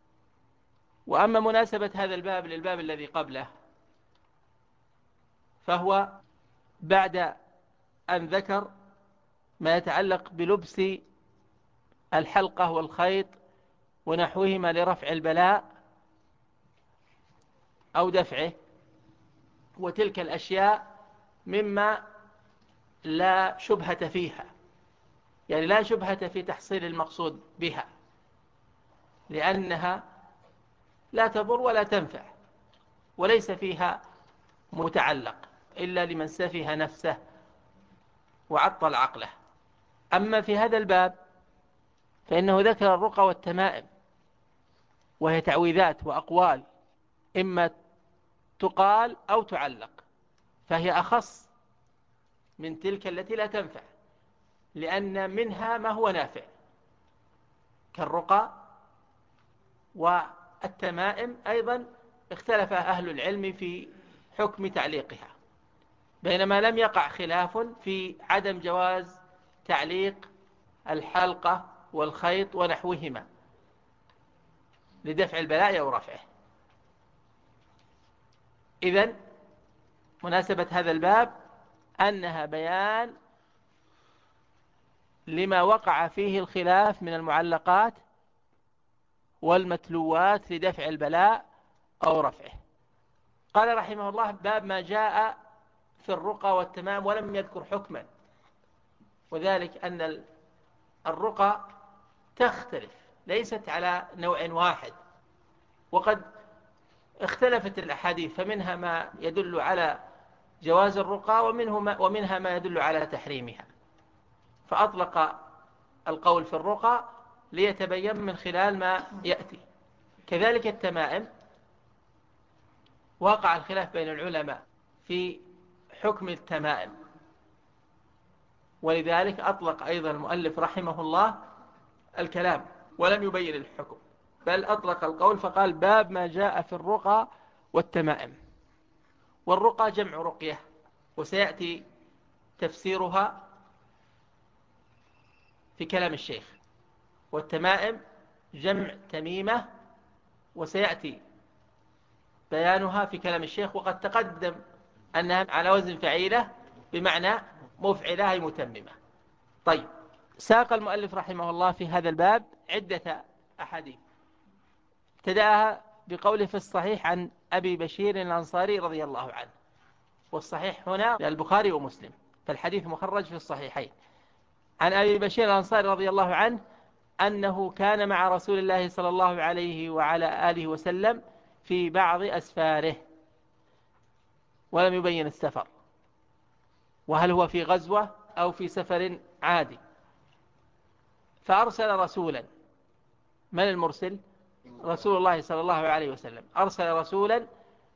وأما مناسبة هذا الباب للباب الذي قبله فهو بعد أن ذكر ما يتعلق بلبس الحلقة والخيط ونحوهما لرفع البلاء أو دفعه، وتلك الأشياء مما لا شبهة فيها، يعني لا شبهة في تحصيل المقصود بها، لأنها لا تضر ولا تنفع، وليس فيها متعلق إلا لمن سفه نفسه وعطل عقله. أما في هذا الباب فإنه ذكر الرقى والتمائم، وهي تعويذات وأقوال إما تقال أو تعلق، فهي أخص من تلك التي لا تنفع، لأن منها ما هو نافع كالرقى. والتمائم أيضا اختلف أهل العلم في حكم تعليقها، بينما لم يقع خلاف في عدم جواز تعليق الحلقة والخيط ونحوهما لدفع البلاء أو رفعه. إذن مناسبة هذا الباب أنها بيان لما وقع فيه الخلاف من المعلقات والمتلوات لدفع البلاء أو رفعه. قال رحمه الله: باب ما جاء في الرقى والتمام، ولم يذكر حكما، وذلك أن الرقى تختلف، ليست على نوع واحد، وقد اختلفت الأحاديث، فمنها ما يدل على جواز الرقى ومنها ما يدل على تحريمها، فأطلق القول في الرقى ليتبين من خلال ما يأتي. كذلك التمائم، وقع الخلاف بين العلماء في حكم التمائم، ولذلك أطلق أيضا المؤلف رحمه الله الكلام ولم يبين الحكم، بل أطلق القول فقال: باب ما جاء في الرقى والتمائم. والرقى جمع رقية، وسيأتي تفسيرها في كلام الشيخ. والتمائم جمع تميمة، وسيأتي بيانها في كلام الشيخ، وقد تقدم أنها على وزن فعيلة بمعنى مفعلة أي متممة. طيب، ساق المؤلف رحمه الله في هذا الباب عدة أحاديث، ابتدأها بقوله في الصحيح عن أبي بشير الأنصاري رضي الله عنه، والصحيح هنا البخاري ومسلم، فالحديث مخرج في الصحيحين. عن أبي بشير الأنصاري رضي الله عنه أنه كان مع رسول الله صلى الله عليه وعلى آله وسلم في بعض أسفاره، ولم يبين السفر، وهل هو في غزوة أو في سفر عادي، فأرسل رسولا. من المرسل؟ رسول الله صلى الله عليه وسلم. أرسل رسولا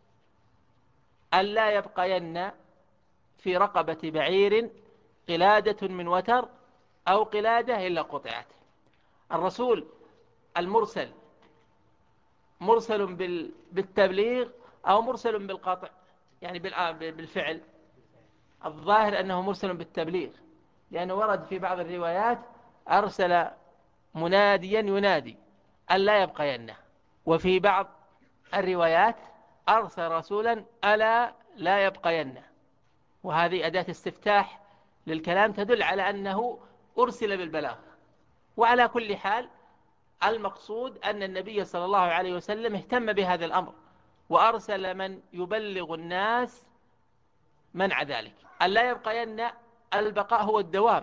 ألا يبقين في رقبة بعير قلادة من وتر أو قلادة إلا قطعت. الرسول المرسل مرسل بالتبليغ أو مرسل بالقطع، يعني بالفعل؟ الظاهر أنه مرسل بالتبليغ، لأنه ورد في بعض الروايات: أرسل مناديا ينادي ألا يبقينه. وفي بعض الروايات: أرسل رسولا ألا لا يبقينه. وهذه أداة استفتاح للكلام تدل على أنه أرسل بالبلاغ. وعلى كل حال، المقصود أن النبي صلى الله عليه وسلم اهتم بهذا الأمر، وأرسل من يبلغ الناس منع ذلك. ألا يبقين، البقاء هو الدوام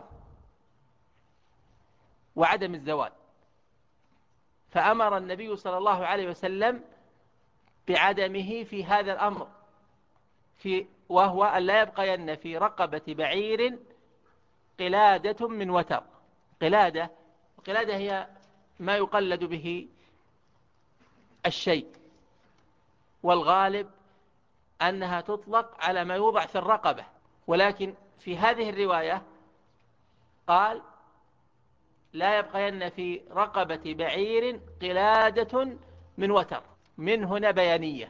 وعدم الزوال، فأمر النبي صلى الله عليه وسلم بعدمه في هذا الأمر، وهو أن لا يبقين في رقبة بعير قلادة من وتر. قلادة هي ما يقلد به الشيء، والغالب أنها تطلق على ما يوضع في الرقبة، ولكن في هذه الرواية قال: لا يبقين في رقبة بعير قلادة من وتر. من هنا بيانية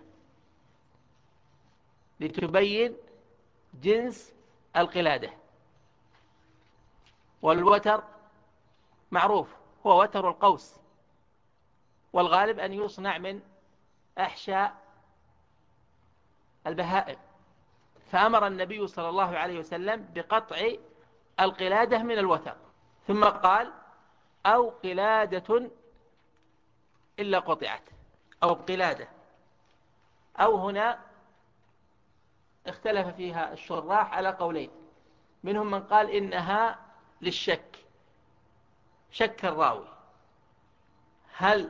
لتبين جنس القلادة. والوتر معروف هو وتر القوس، والغالب أن يصنع من أحشاء البهائم. فأمر النبي صلى الله عليه وسلم بقطع القلادة من الوتر، ثم قال: أو قلادة إلا قطعت، أو قلادة. أو هنا اختلف فيها الشراح على قولين، منهم من قال إنها للشك، شك الراوي، هل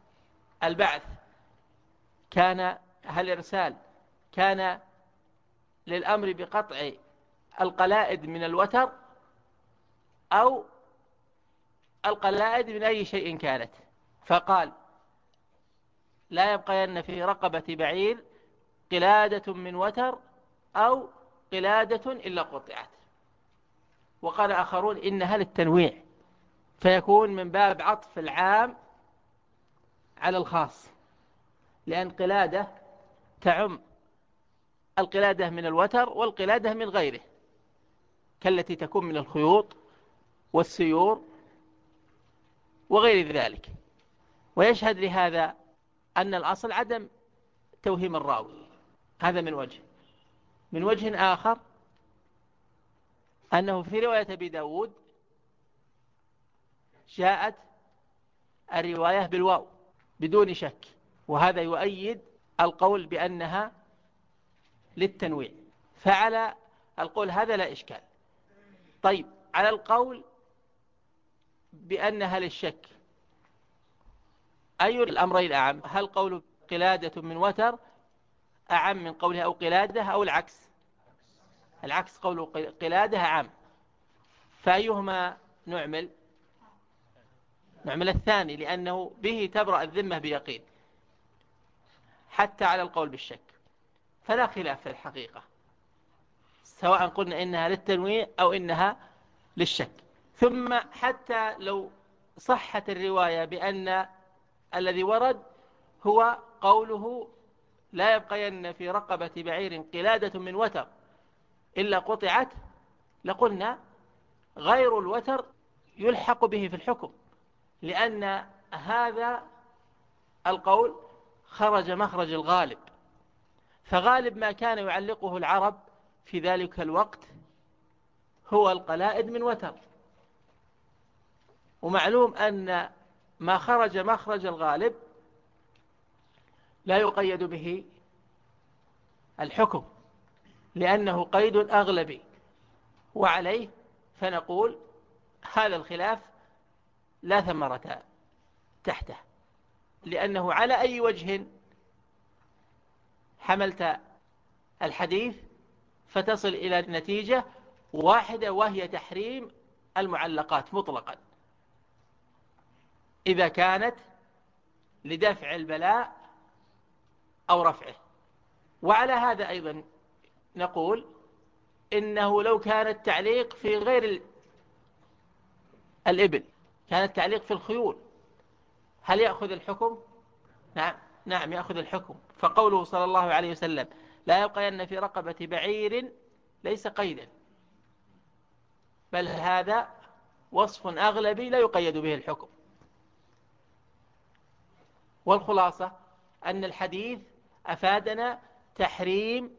الإرسال كان للأمر بقطع القلائد من الوتر أو القلائد من أي شيء كانت؟ فقال: لا يبقين في رقبة بعير قلادة من وتر أو قلادة إلا قطعت. وقال آخرون إنها للتنويع، فيكون من باب عطف العام على الخاص، لأن قلادة تعم القلادة من الوتر والقلادة من غيره، كالتي تكون من الخيوط والسيور وغير ذلك. ويشهد لهذا أن الأصل عدم توهيم الراوي، هذا من وجه. من وجه آخر أنه في رواية أبي داود جاءت الرواية بالواو بدون شك، وهذا يؤيد القول بأنها للتنويع، فعلى القول هذا لا إشكال. طيب، على القول بأنها للشك، أي الأمرين أعم؟ هل قول قلادة من وتر أعم من قولها أو قلادة، أو العكس؟ العكس، قول قلادة أعم، فأيهما نعمل؟ نعمل الثاني، لأنه به تبرأ الذمة بيقين، حتى على القول بالشك فلا خلاف في الحقيقة، سواء قلنا إنها للتنويع أو إنها للشك. ثم حتى لو صحت الرواية بأن الذي ورد هو قوله لا يبقين في رقبة بعير قلادة من وتر إلا قطعت، لقلنا غير الوتر يلحق به في الحكم، لأن هذا القول خرج مخرج الغالب، فغالب ما كان يعلقه العرب في ذلك الوقت هو القلائد من وتر، ومعلوم أن ما خرج مخرج الغالب لا يقيد به الحكم، لأنه قيد أغلبي، وعليه فنقول هذا الخلاف لا ثمرة تحته، لأنه على أي وجه حملت الحديث فتصل إلى نتيجة واحدة، وهي تحريم المعلقات مطلقا إذا كانت لدفع البلاء أو رفعه. وعلى هذا أيضا نقول إنه لو كان التعليق في غير الإبل، كان التعليق في الخيول، هل يأخذ الحكم؟ نعم، نعم يأخذ الحكم. فقوله صلى الله عليه وسلم لا يبقين في رقبة بعير ليس قيدا، بل هذا وصف أغلبي لا يقيد به الحكم. والخلاصة أن الحديث أفادنا تحريم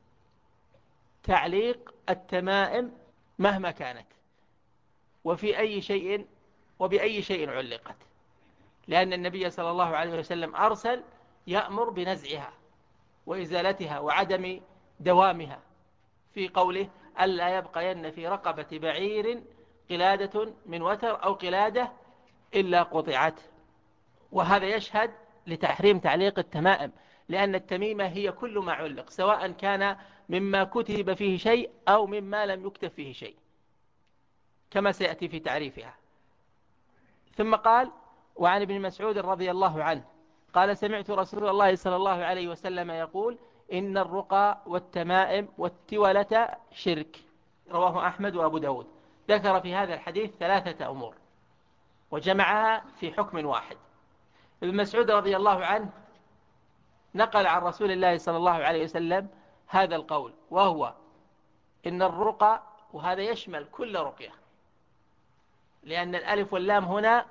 تعليق التمائم مهما كانت وفي أي شيء وبأي شيء علقت، لأن النبي صلى الله عليه وسلم أرسل يأمر بنزعها وإزالتها وعدم دوامها، في قوله ألا يبقين في رقبة بعير قلادة من وتر أو قلادة إلا قطعت. وهذا يشهد لتحريم تعليق التمائم، لأن التميمة هي كل ما علق، سواء كان مما كتب فيه شيء أو مما لم يكتب فيه شيء، كما سيأتي في تعريفها. ثم قال وعن ابن مسعود رضي الله عنه قال سمعت رسول الله صلى الله عليه وسلم يقول إن الرقى والتمائم والتولة شرك، رواه أحمد وأبو داود. ذكر في هذا الحديث 3 أمور وجمعها في حكم واحد. ابن مسعود رضي الله عنه نقل عن رسول الله صلى الله عليه وسلم هذا القول، وهو إن الرقى، وهذا يشمل كل رقية، لأن الألف واللام هنا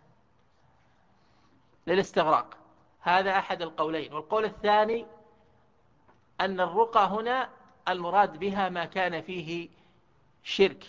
للاستغراق، هذا أحد القولين. والقول الثاني أن الرقى هنا المراد بها ما كان فيه شرك،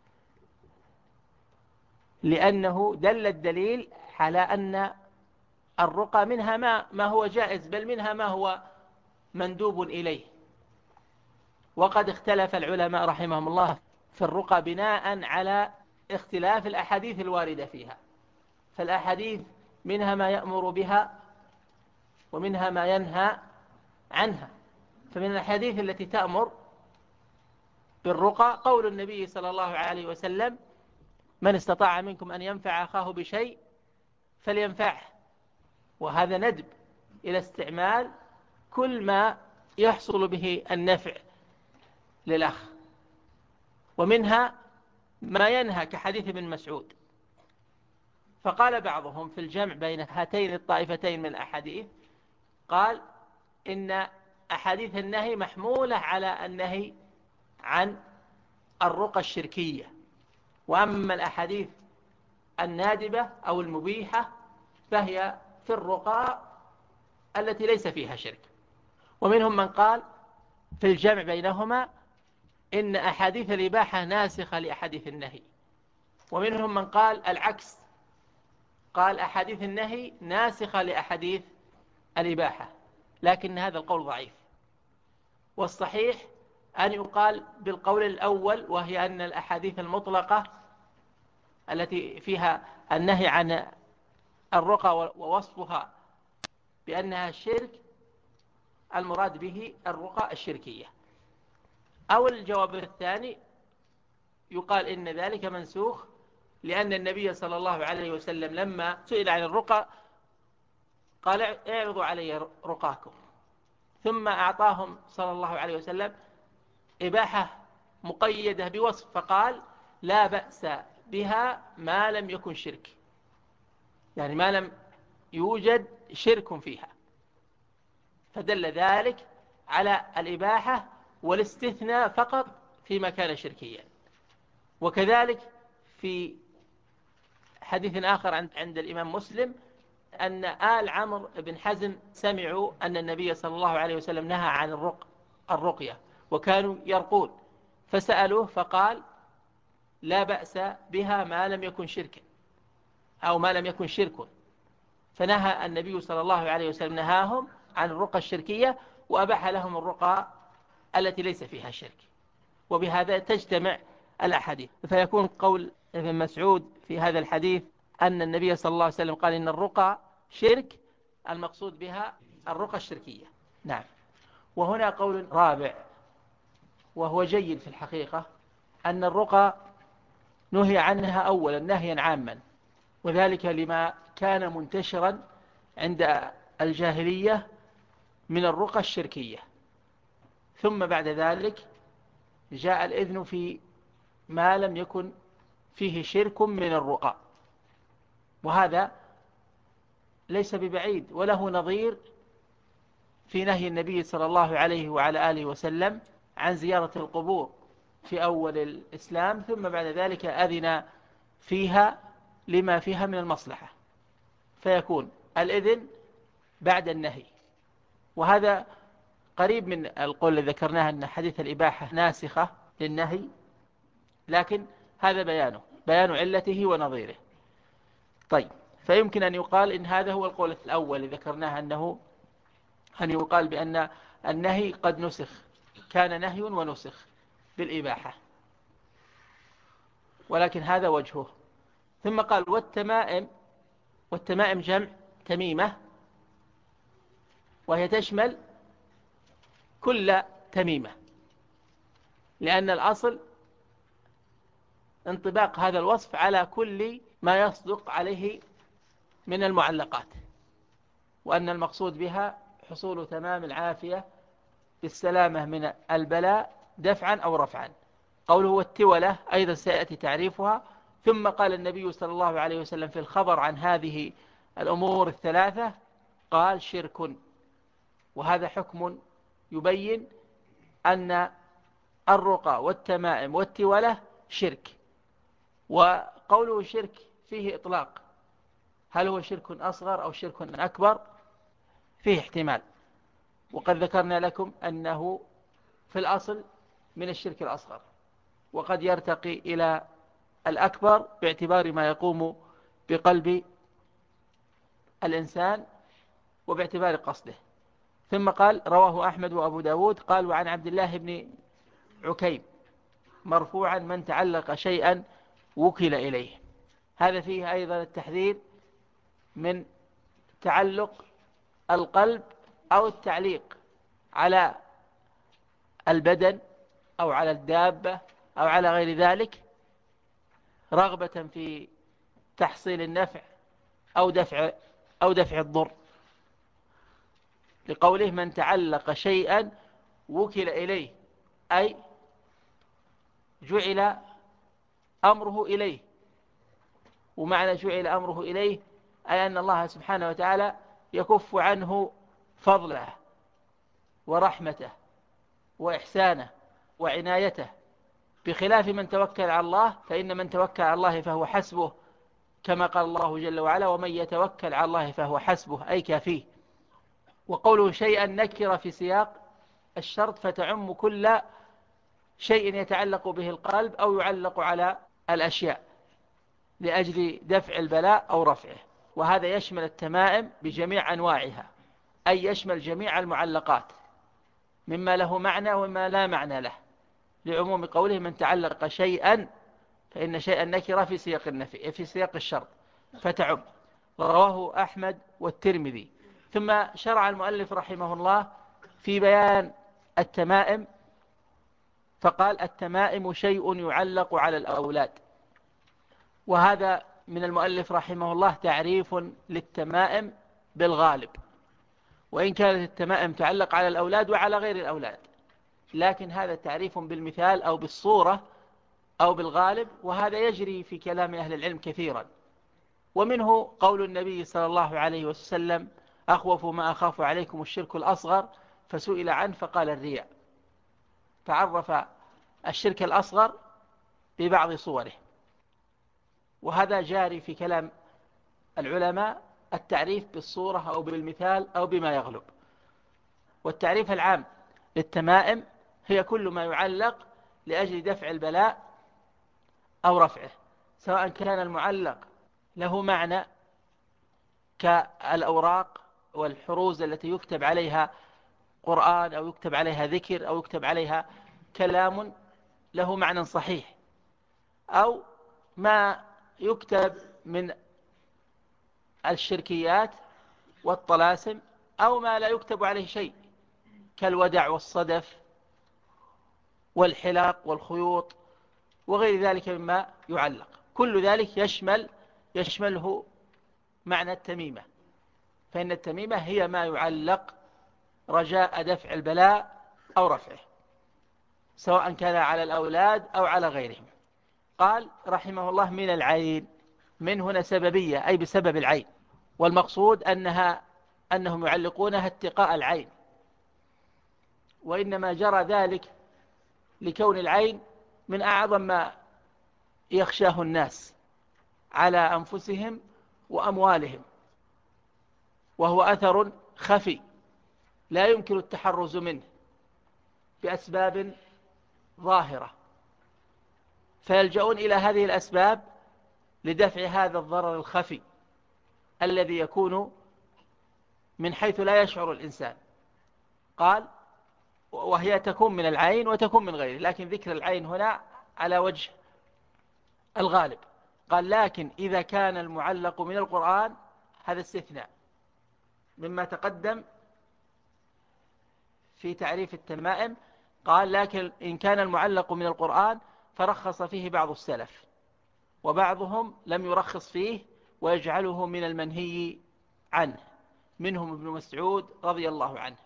لأنه دل الدليل على أن الرقى منها ما هو جائز، بل منها ما هو مندوب إليه. وقد اختلف العلماء رحمهم الله في الرقى بناء على اختلاف الأحاديث الواردة فيها، فالأحاديث منها ما يأمر بها ومنها ما ينهى عنها. فمن الأحاديث التي تأمر بالرقى قول النبي صلى الله عليه وسلم من استطاع منكم أن ينفع أخاه بشيء فلينفعه، وهذا ندب إلى استعمال كل ما يحصل به النفع للأخ. ومنها ما ينهى كحديث ابن مسعود. فقال بعضهم في الجمع بين هاتين الطائفتين من الأحاديث، قال إن أحاديث النهي محمولة على النهي عن الرقى الشركية، وأما الأحاديث النادبة أو المبيحة فهي في الرقى التي ليس فيها شرك. ومنهم من قال في الجمع بينهما إن أحاديث الإباحة ناسخة لأحاديث النهي، ومنهم من قال العكس، قال أحاديث النهي ناسخة لأحاديث الإباحة، لكن هذا القول ضعيف. والصحيح أن يقال بالقول الأول، وهي أن الأحاديث المطلقة التي فيها النهي عن الرقى ووصفها بأنها شرك، المراد به الرقى الشركية. أو الجواب الثاني يقال إن ذلك منسوخ، لأن النبي صلى الله عليه وسلم لما سئل عن الرقى قال اعرضوا علي رقاكم، ثم أعطاهم صلى الله عليه وسلم إباحة مقيدة بوصف، فقال لا بأس بها ما لم يكن شرك، يعني ما لم يوجد شرك فيها، فدل ذلك على الإباحة والاستثناء فقط فيما كان شركيا. وكذلك في حديث آخر عند الإمام مسلم أن آل عمرو بن حزم سمعوا أن النبي صلى الله عليه وسلم نهى عن الرقية، وكانوا يرقون، فسألوه فقال لا بأس بها ما لم يكن شركا، أو ما لم يكن شرك. فنهى النبي صلى الله عليه وسلم نهاهم عن الرقى الشركية، وأباح لهم الرقى التي ليس فيها شرك. وبهذا تجتمع الأحاديث، فيكون قول ابن مسعود في هذا الحديث أن النبي صلى الله عليه وسلم قال إن الرقى شرك، المقصود بها الرقى الشركية. نعم. وهنا قول رابع وهو جيد في الحقيقة، أن الرقى نهي عنها أولا نهيا عاما، وذلك لما كان منتشرا عند الجاهلية من الرقى الشركية، ثم بعد ذلك جاء الإذن في ما لم يكن فيه شرك من الرقى، وهذا ليس ببعيد، وله نظير في نهي النبي صلى الله عليه وعلى آله وسلم عن زيارة القبور في أول الإسلام، ثم بعد ذلك أذن فيها لما فيها من المصلحة، فيكون الإذن بعد النهي. وهذا قريب من القول الذي ذكرناه أن حديث الإباحة ناسخة للنهي، لكن هذا بيان علته ونظيره. طيب، فيمكن أن يقال إن هذا هو القول الأول الذي ذكرناه، أن يقال بأن النهي قد نسخ، كان نهي ونسخ بالإباحة، ولكن هذا وجهه. ثم قال والتمائم جمع تميمة، وهي تشمل كل تميمة، لأن الأصل انطباق هذا الوصف على كل ما يصدق عليه من المعلقات، وأن المقصود بها حصول تمام العافية بالسلامة من البلاء دفعا أو رفعا. قوله والتولة أيضا سيأتي تعريفها. ثم قال النبي صلى الله عليه وسلم في الخبر عن هذه الأمور الثلاثة قال شرك، وهذا حكم يبين أن الرقى والتمائم والتولة شرك. وقوله شرك فيه إطلاق، هل هو شرك أصغر أو شرك أكبر؟ فيه احتمال، وقد ذكرنا لكم أنه في الأصل من الشرك الأصغر، وقد يرتقي إلى الأكبر باعتبار ما يقوم بقلب الإنسان وباعتبار قصده. ثم قال رواه أحمد وأبو داود قال وعن عبد الله بن عكيم مرفوعا من تعلق شيئا وكل إليه. هذا فيه أيضا التحذير من تعلق القلب أو التعليق على البدن أو على الدابة أو على غير ذلك، رغبة في تحصيل النفع أو دفع الضر، لقوله من تعلق شيئا وكل إليه، أي جعل أمره إليه. ومعنى جعل أمره إليه أي أن الله سبحانه وتعالى يكف عنه فضله ورحمته وإحسانه وعنايته، بخلاف من توكل على الله، فإن من توكل على الله فهو حسبه، كما قال الله جل وعلا ومن يتوكل على الله فهو حسبه أي كافيه. وقوله شيئا نكر في سياق الشرط فتعم كل شيء يتعلق به القلب أو يعلق على الأشياء لأجل دفع البلاء أو رفعه. وهذا يشمل التمائم بجميع أنواعها، أي يشمل جميع المعلقات مما له معنى وما لا معنى له، لعموم قوله من تعلق شيئا فإن شيئا نكرة في سياق النفي في سياق الشرط فتعم. رواه أحمد والترمذي. ثم شرع المؤلف رحمه الله في بيان التمائم فقال التمائم شيء يعلق على الأولاد. وهذا من المؤلف رحمه الله تعريف للتمائم بالغالب، وإن كانت التمائم تعلق على الأولاد وعلى غير الأولاد، لكن هذا تعريف بالمثال أو بالصورة أو بالغالب، وهذا يجري في كلام أهل العلم كثيرا. ومنه قول النبي صلى الله عليه وسلم أخوف ما أخاف عليكم الشرك الأصغر، فسئل عنه فقال الرياء، فعرف الشرك الأصغر ببعض صوره. وهذا جاري في كلام العلماء التعريف بالصورة أو بالمثال أو بما يغلب. والتعريف العام للتمائم هي كل ما يعلق لأجل دفع البلاء أو رفعه، سواء كان المعلق له معنى كالأوراق والحروز التي يكتب عليها قرآن أو يكتب عليها ذكر أو يكتب عليها كلام له معنى صحيح، أو ما يكتب من الشركيات والطلاسم، أو ما لا يكتب عليه شيء كالودع والصدف والحلاق والخيوط وغير ذلك مما يعلق. كل ذلك يشمله معنى التميمة، فإن التميمة هي ما يعلق رجاء دفع البلاء أو رفعه، سواء كان على الأولاد أو على غيرهم. قال رحمه الله من العين، من هنا سببية أي بسبب العين، والمقصود أنهم يعلقونها اتقاء العين، وإنما جرى ذلك لكون العين من أعظم ما يخشاه الناس على أنفسهم وأموالهم، وهو أثر خفي لا يمكن التحرز منه بأسباب ظاهرة، فيلجؤون إلى هذه الأسباب لدفع هذا الضرر الخفي الذي يكون من حيث لا يشعر الإنسان. قال وهي تكون من العين وتكون من غيره، لكن ذكر العين هنا على وجه الغالب. قال لكن إذا كان المعلق من القرآن، هذا استثناء مما تقدم في تعريف التمائم. قال لكن إن كان المعلق من القرآن فرخص فيه بعض السلف، وبعضهم لم يرخص فيه ويجعله من المنهي عنه، منهم ابن مسعود رضي الله عنه.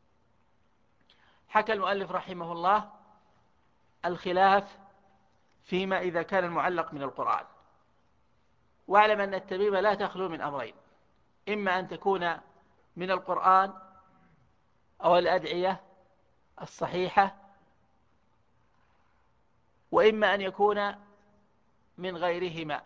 حكى المؤلف رحمه الله الخلاف فيما إذا كان المعلق من القرآن. واعلم أن التميمة لا تخلو من أمرين: إما أن تكون من القرآن أو الأدعية الصحيحة، وإما أن يكون من غيرهما.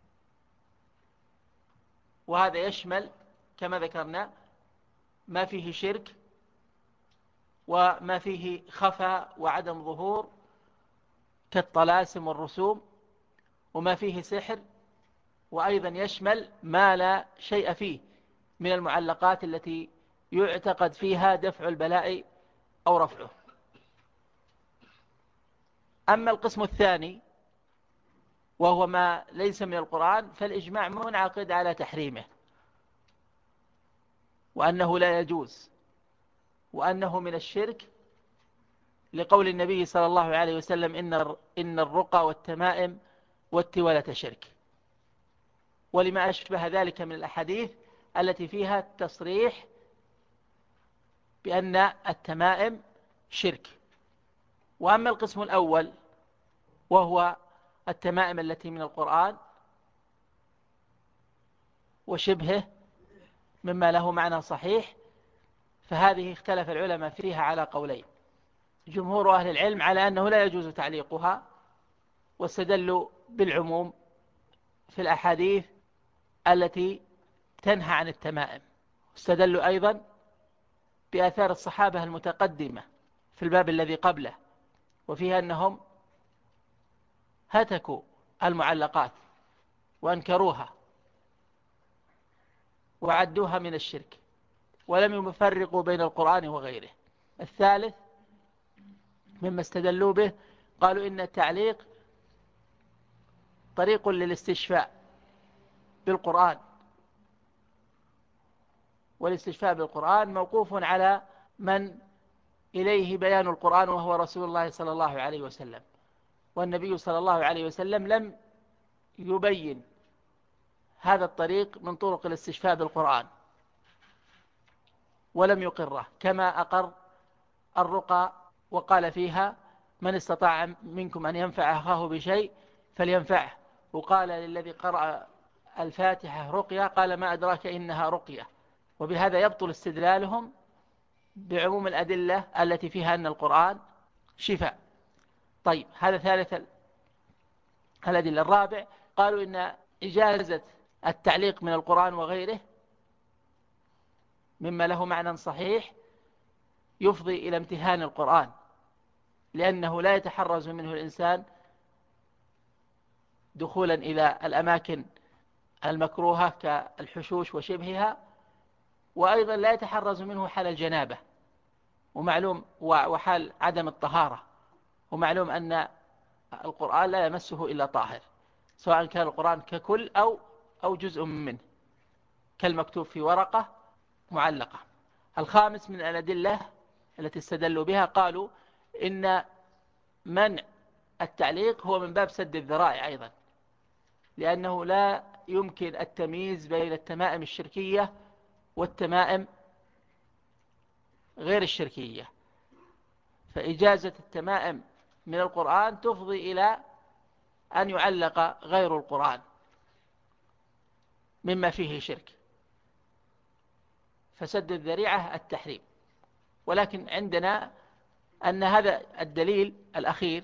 وهذا يشمل كما ذكرنا ما فيه شرك وما فيه خفاء وعدم ظهور كالطلاسم والرسوم، وما فيه سحر، وأيضا يشمل ما لا شيء فيه من المعلقات التي يعتقد فيها دفع البلاء أو رفعه. أما القسم الثاني وهو ما ليس من القرآن فالإجماع منعقد على تحريمه، وأنه لا يجوز، وأنه من الشرك، لقول النبي صلى الله عليه وسلم إن الرقى والتمائم والتولة شرك، ولما أشبه ذلك من الأحاديث التي فيها التصريح بأن التمائم شرك. وأما القسم الأول وهو التمائم التي من القرآن وشبهه مما له معنى صحيح، فهذه اختلف العلماء فيها على قولين: جمهور أهل العلم على أنه لا يجوز تعليقها، واستدلوا بالعموم في الأحاديث التي تنهى عن التمائم، واستدلوا أيضا بآثار الصحابة المتقدمة في الباب الذي قبله وفيها أنهم هتكوا المعلقات وأنكروها وعدوها من الشرك ولم يفرقوا بين القرآن وغيره. الثالث مما استدلوا به قالوا إن التعليق طريق للاستشفاء بالقرآن، والاستشفاء بالقرآن موقوف على من إليه بيان القرآن وهو رسول الله صلى الله عليه وسلم، والنبي صلى الله عليه وسلم لم يبين هذا الطريق من طرق الاستشفاء بالقرآن ولم يقره، كما أقر الرقى وقال فيها من استطاع منكم أن ينفع أخاه بشيء فلينفعه، وقال للذي قرأ الفاتحة رقية قال ما أدراك إنها رقية. وبهذا يبطل استدلالهم بعموم الأدلة التي فيها أن القرآن شفاء. طيب، هذا ثالث الأدلة. الرابع قالوا إن إجازة التعليق من القرآن وغيره مما له معنى صحيح يفضي إلى امتهان القرآن، لأنه لا يتحرز منه الإنسان دخولا إلى الأماكن المكروهة كالحشوش وشبهها، وأيضا لا يتحرز منه حال الجنابة ومعلوم وحال عدم الطهارة، ومعلوم أن القرآن لا يمسه إلا طاهر، سواء كان القرآن ككل أو جزء منه كالمكتوب في ورقة معلقة. الخامس من الأدلة التي استدلوا بها قالوا إن منع التعليق هو من باب سد الذرائع أيضا، لأنه لا يمكن التمييز بين التمائم الشركية والتمائم غير الشركية، فإجازة التمائم من القرآن تفضي إلى أن يعلق غير القرآن مما فيه شرك، فسد الذريعة التحريم. ولكن عندنا أن هذا الدليل الأخير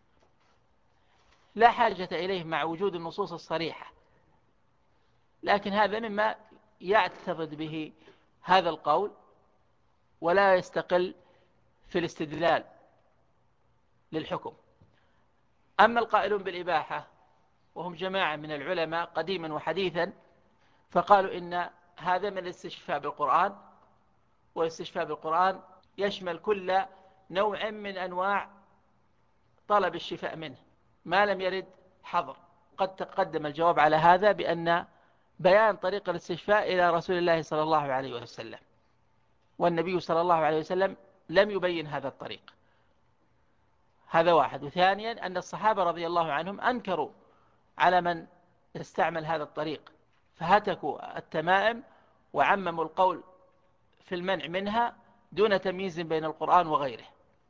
لا حاجة إليه مع وجود النصوص الصريحة، لكن هذا مما يعتقد به هذا القول ولا يستقل في الاستدلال للحكم. أما القائلون بالإباحة وهم جماعة من العلماء قديما وحديثا فقالوا إن هذا من الاستشفاء بالقرآن، والاستشفاء بالقرآن يشمل كل نوع من أنواع طلب الشفاء منه ما لم يرد حظر. قد تقدم الجواب على هذا بأن بيان طريق الاستشفاء إلى رسول الله صلى الله عليه وسلم، والنبي صلى الله عليه وسلم لم يبين هذا الطريق. هذا واحد. وثانيا أن الصحابة رضي الله عنهم أنكروا على من استعمل هذا الطريق فهتكوا التمائم وعمموا القول في المنع منها دون تمييز بين القرآن وغيره.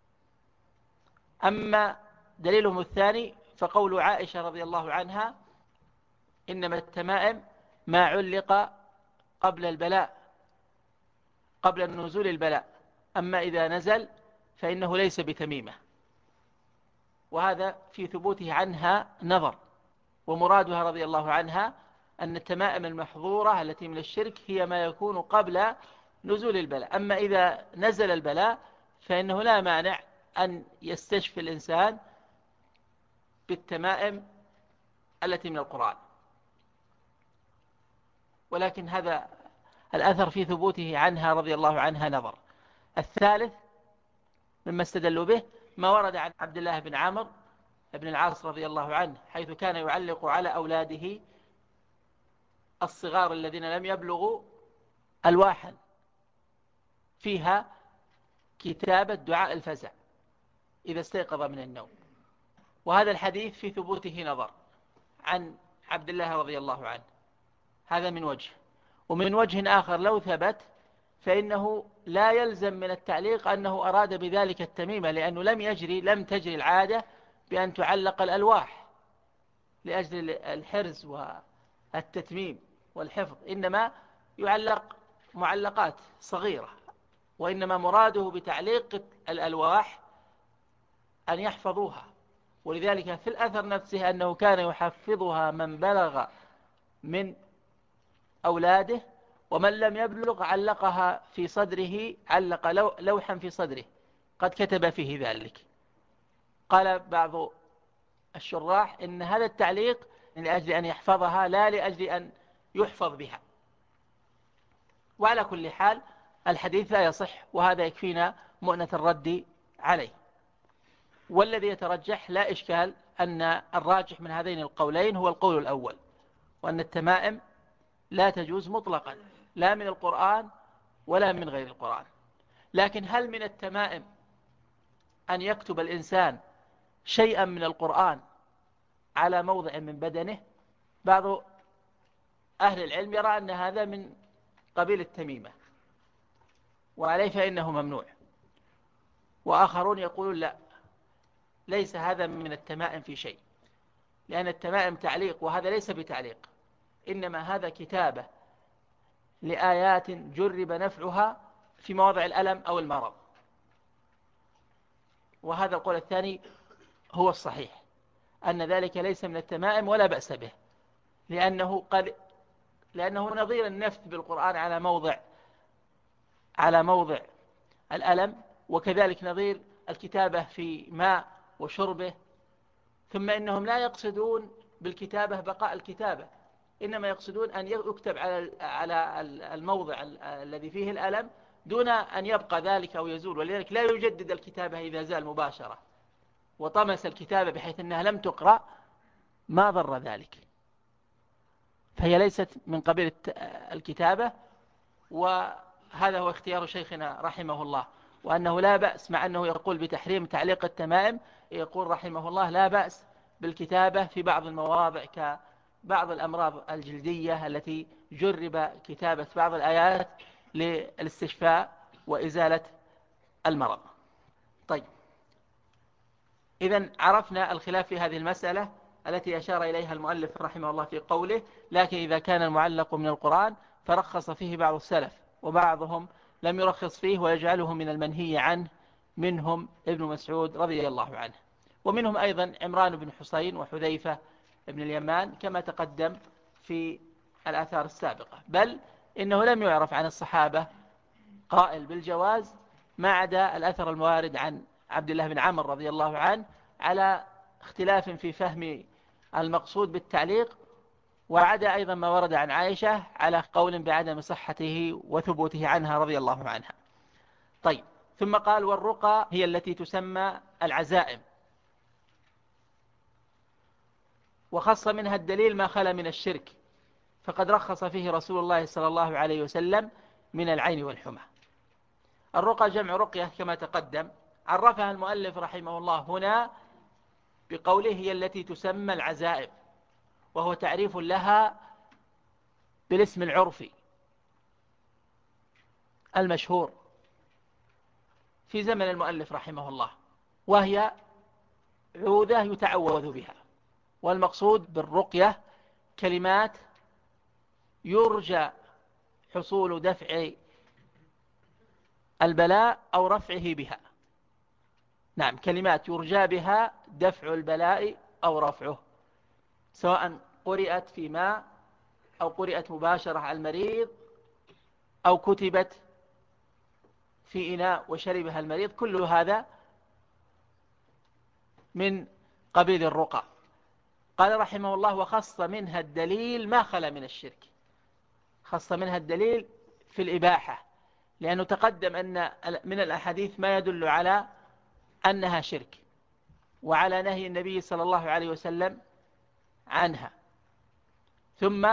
أما دليلهم الثاني فقول عائشة رضي الله عنها إنما التمائم ما علق قبل البلاء، قبل النزول البلاء، أما إذا نزل فإنه ليس بتميمة. وهذا في ثبوته عنها نظر، ومرادها رضي الله عنها أن التمائم المحظورة التي من الشرك هي ما يكون قبل نزول البلاء، أما إذا نزل البلاء فإنه لا مانع أن يستشفي الإنسان بالتمائم التي من القرآن. ولكن هذا الأثر في ثبوته عنها رضي الله عنها نظر. الثالث مما استدلوا به ما ورد عن عبد الله بن عمرو بن العاص رضي الله عنه، حيث كان يعلق على أولاده الصغار الذين لم يبلغوا ألواحا فيها كتابة دعاء الفزع إذا استيقظ من النوم. وهذا الحديث في ثبوته نظر عن عبد الله رضي الله عنه، هذا من وجه. ومن وجه آخر لو ثبت فإنه لا يلزم من التعليق أنه أراد بذلك التميمة، لأنه لم تجري العادة بأن تعلق الألواح لأجل الحرز والتتميم والحفظ، إنما يعلق معلقات صغيرة، وإنما مراده بتعليق الألواح أن يحفظوها. ولذلك في الأثر نفسه أنه كان يحفظها من بلغ من أولاده، ومن لم يبلغ علقها في صدره، علق لوحا في صدره قد كتب فيه ذلك. قال بعض الشراح إن هذا التعليق لأجل أن يحفظها لا لأجل أن يحفظ بها. وعلى كل حال الحديث لا يصح، وهذا يكفينا مؤنة الرد عليه. والذي يترجح لا إشكال أن الراجح من هذين القولين هو القول الأول، وأن التمائم لا تجوز مطلقا لا من القرآن ولا من غير القرآن. لكن هل من التمائم أن يكتب الإنسان شيئا من القرآن على موضع من بدنه؟ بعض أهل العلم يرى أن هذا من قبيل التميمة وعليه فإنه ممنوع، وآخرون يقولون لا، ليس هذا من التمائم في شيء، لأن التمائم تعليق وهذا ليس بتعليق، إنما هذا كتابة لآيات جرب نفعها في مواضع الألم أو المرض. وهذا القول الثاني هو الصحيح، أن ذلك ليس من التمائم ولا بأس به، لأنه نظير النفث بالقرآن على موضع الألم، وكذلك نظير الكتابة في ماء وشربه. ثم إنهم لا يقصدون بالكتابة بقاء الكتابة، إنما يقصدون أن يكتب على الموضع الذي فيه الألم دون أن يبقى ذلك أو يزول، ولذلك لا يجدد الكتابة إذا زال مباشرة، وطمس الكتابة بحيث أنها لم تقرأ ما ضر ذلك، فهي ليست من قبيل الكتابة. وهذا هو اختيار شيخنا رحمه الله، وأنه لا بأس، مع أنه يقول بتحريم تعليق التمائم، يقول رحمه الله لا بأس بالكتابة في بعض المواضع كبعض الأمراض الجلدية التي جرب كتابة بعض الآيات للاستشفاء وإزالة المرض. طيب، إذن عرفنا الخلاف في هذه المسألة التي أشار إليها المؤلف رحمه الله في قوله: لكن إذا كان المعلق من القرآن فرخص فيه بعض السلف، وبعضهم لم يرخص فيه ويجعله من المنهي عنه، منهم ابن مسعود رضي الله عنه، ومنهم أيضا عمران بن حسين وحذيفة بن اليمان كما تقدم في الآثار السابقة. بل إنه لم يعرف عن الصحابة قائل بالجواز ما عدا الأثر الموارد عن عبد الله بن عمرو رضي الله عنه على اختلاف في فهم المقصود بالتعليق، وعدا أيضا ما ورد عن عائشة على قول بعدم صحته وثبوته عنها رضي الله عنها. طيب، ثم قال: والرقى هي التي تسمى العزائم، وخص منها الدليل ما خلا من الشرك، فقد رخص فيه رسول الله صلى الله عليه وسلم من العين والحمى. الرقى جمع رقية كما تقدم، عرفها المؤلف رحمه الله هنا بقوله هي التي تسمى العزائم، وهو تعريف لها بالاسم العرفي المشهور في زمن المؤلف رحمه الله، وهي عوذة يتعوذ بها. والمقصود بالرقية كلمات يرجى حصول دفع البلاء أو رفعه بها. نعم، كلمات يرجى بها دفع البلاء أو رفعه، سواء قرأت في ماء أو قرأت مباشرة على المريض أو كتبت في إناء وشربها المريض، كل هذا من قبيل الرقى. قال رحمه الله: وخص منها الدليل ما خلا من الشرك. خص منها الدليل في الإباحة، لأنه تقدم أن من الأحاديث ما يدل على أنها شرك، وعلى نهي النبي صلى الله عليه وسلم عنها. ثم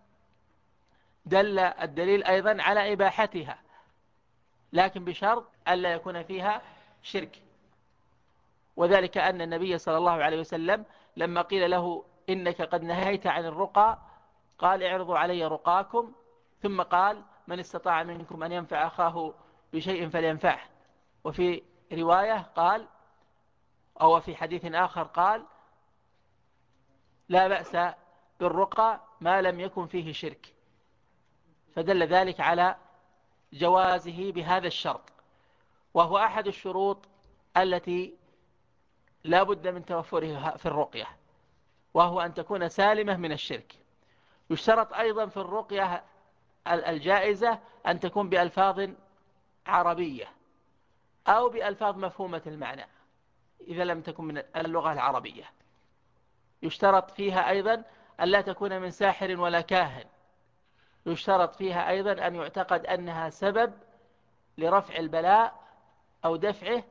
دل الدليل أيضا على إباحتها، لكن بشرط ألا يكون فيها شرك، وذلك أن النبي صلى الله عليه وسلم لما قيل له: إنك قد نهيت عن الرقى، قال: اعرضوا علي رقاكم، ثم قال: من استطاع منكم أن ينفع أخاه بشيء فلينفعه. وفي رواية قال، أو في حديث آخر قال: لا بأس بالرقى ما لم يكن فيه شرك. فدل ذلك على جوازه بهذا الشرط، وهو أحد الشروط التي لا بد من توفرها في الرقية، وهو أن تكون سالمة من الشرك. يشترط أيضا في الرقية الجائزة أن تكون بألفاظ عربية أو بألفاظ مفهومة المعنى، إذا لم تكن من اللغة العربية. يشترط فيها أيضا أن لا تكون من ساحر ولا كاهن. يشترط فيها أيضا أن يعتقد أنها سبب لرفع البلاء أو دفعه،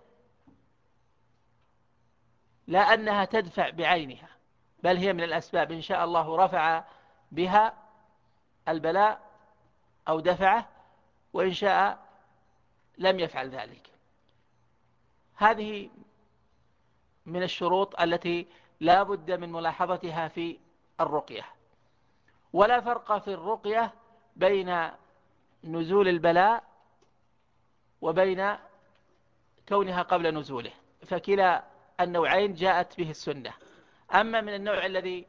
لا أنها تدفع بعينها، بل هي من الأسباب إن شاء الله رفع بها البلاء أو دفعه، وإن شاء لم يفعل ذلك. هذه من الشروط التي لا بد من ملاحظتها في الرقية. ولا فرق في الرقية بين نزول البلاء وبين كونها قبل نزوله، فكلا النوعين جاءت به السنة. أما من النوع الذي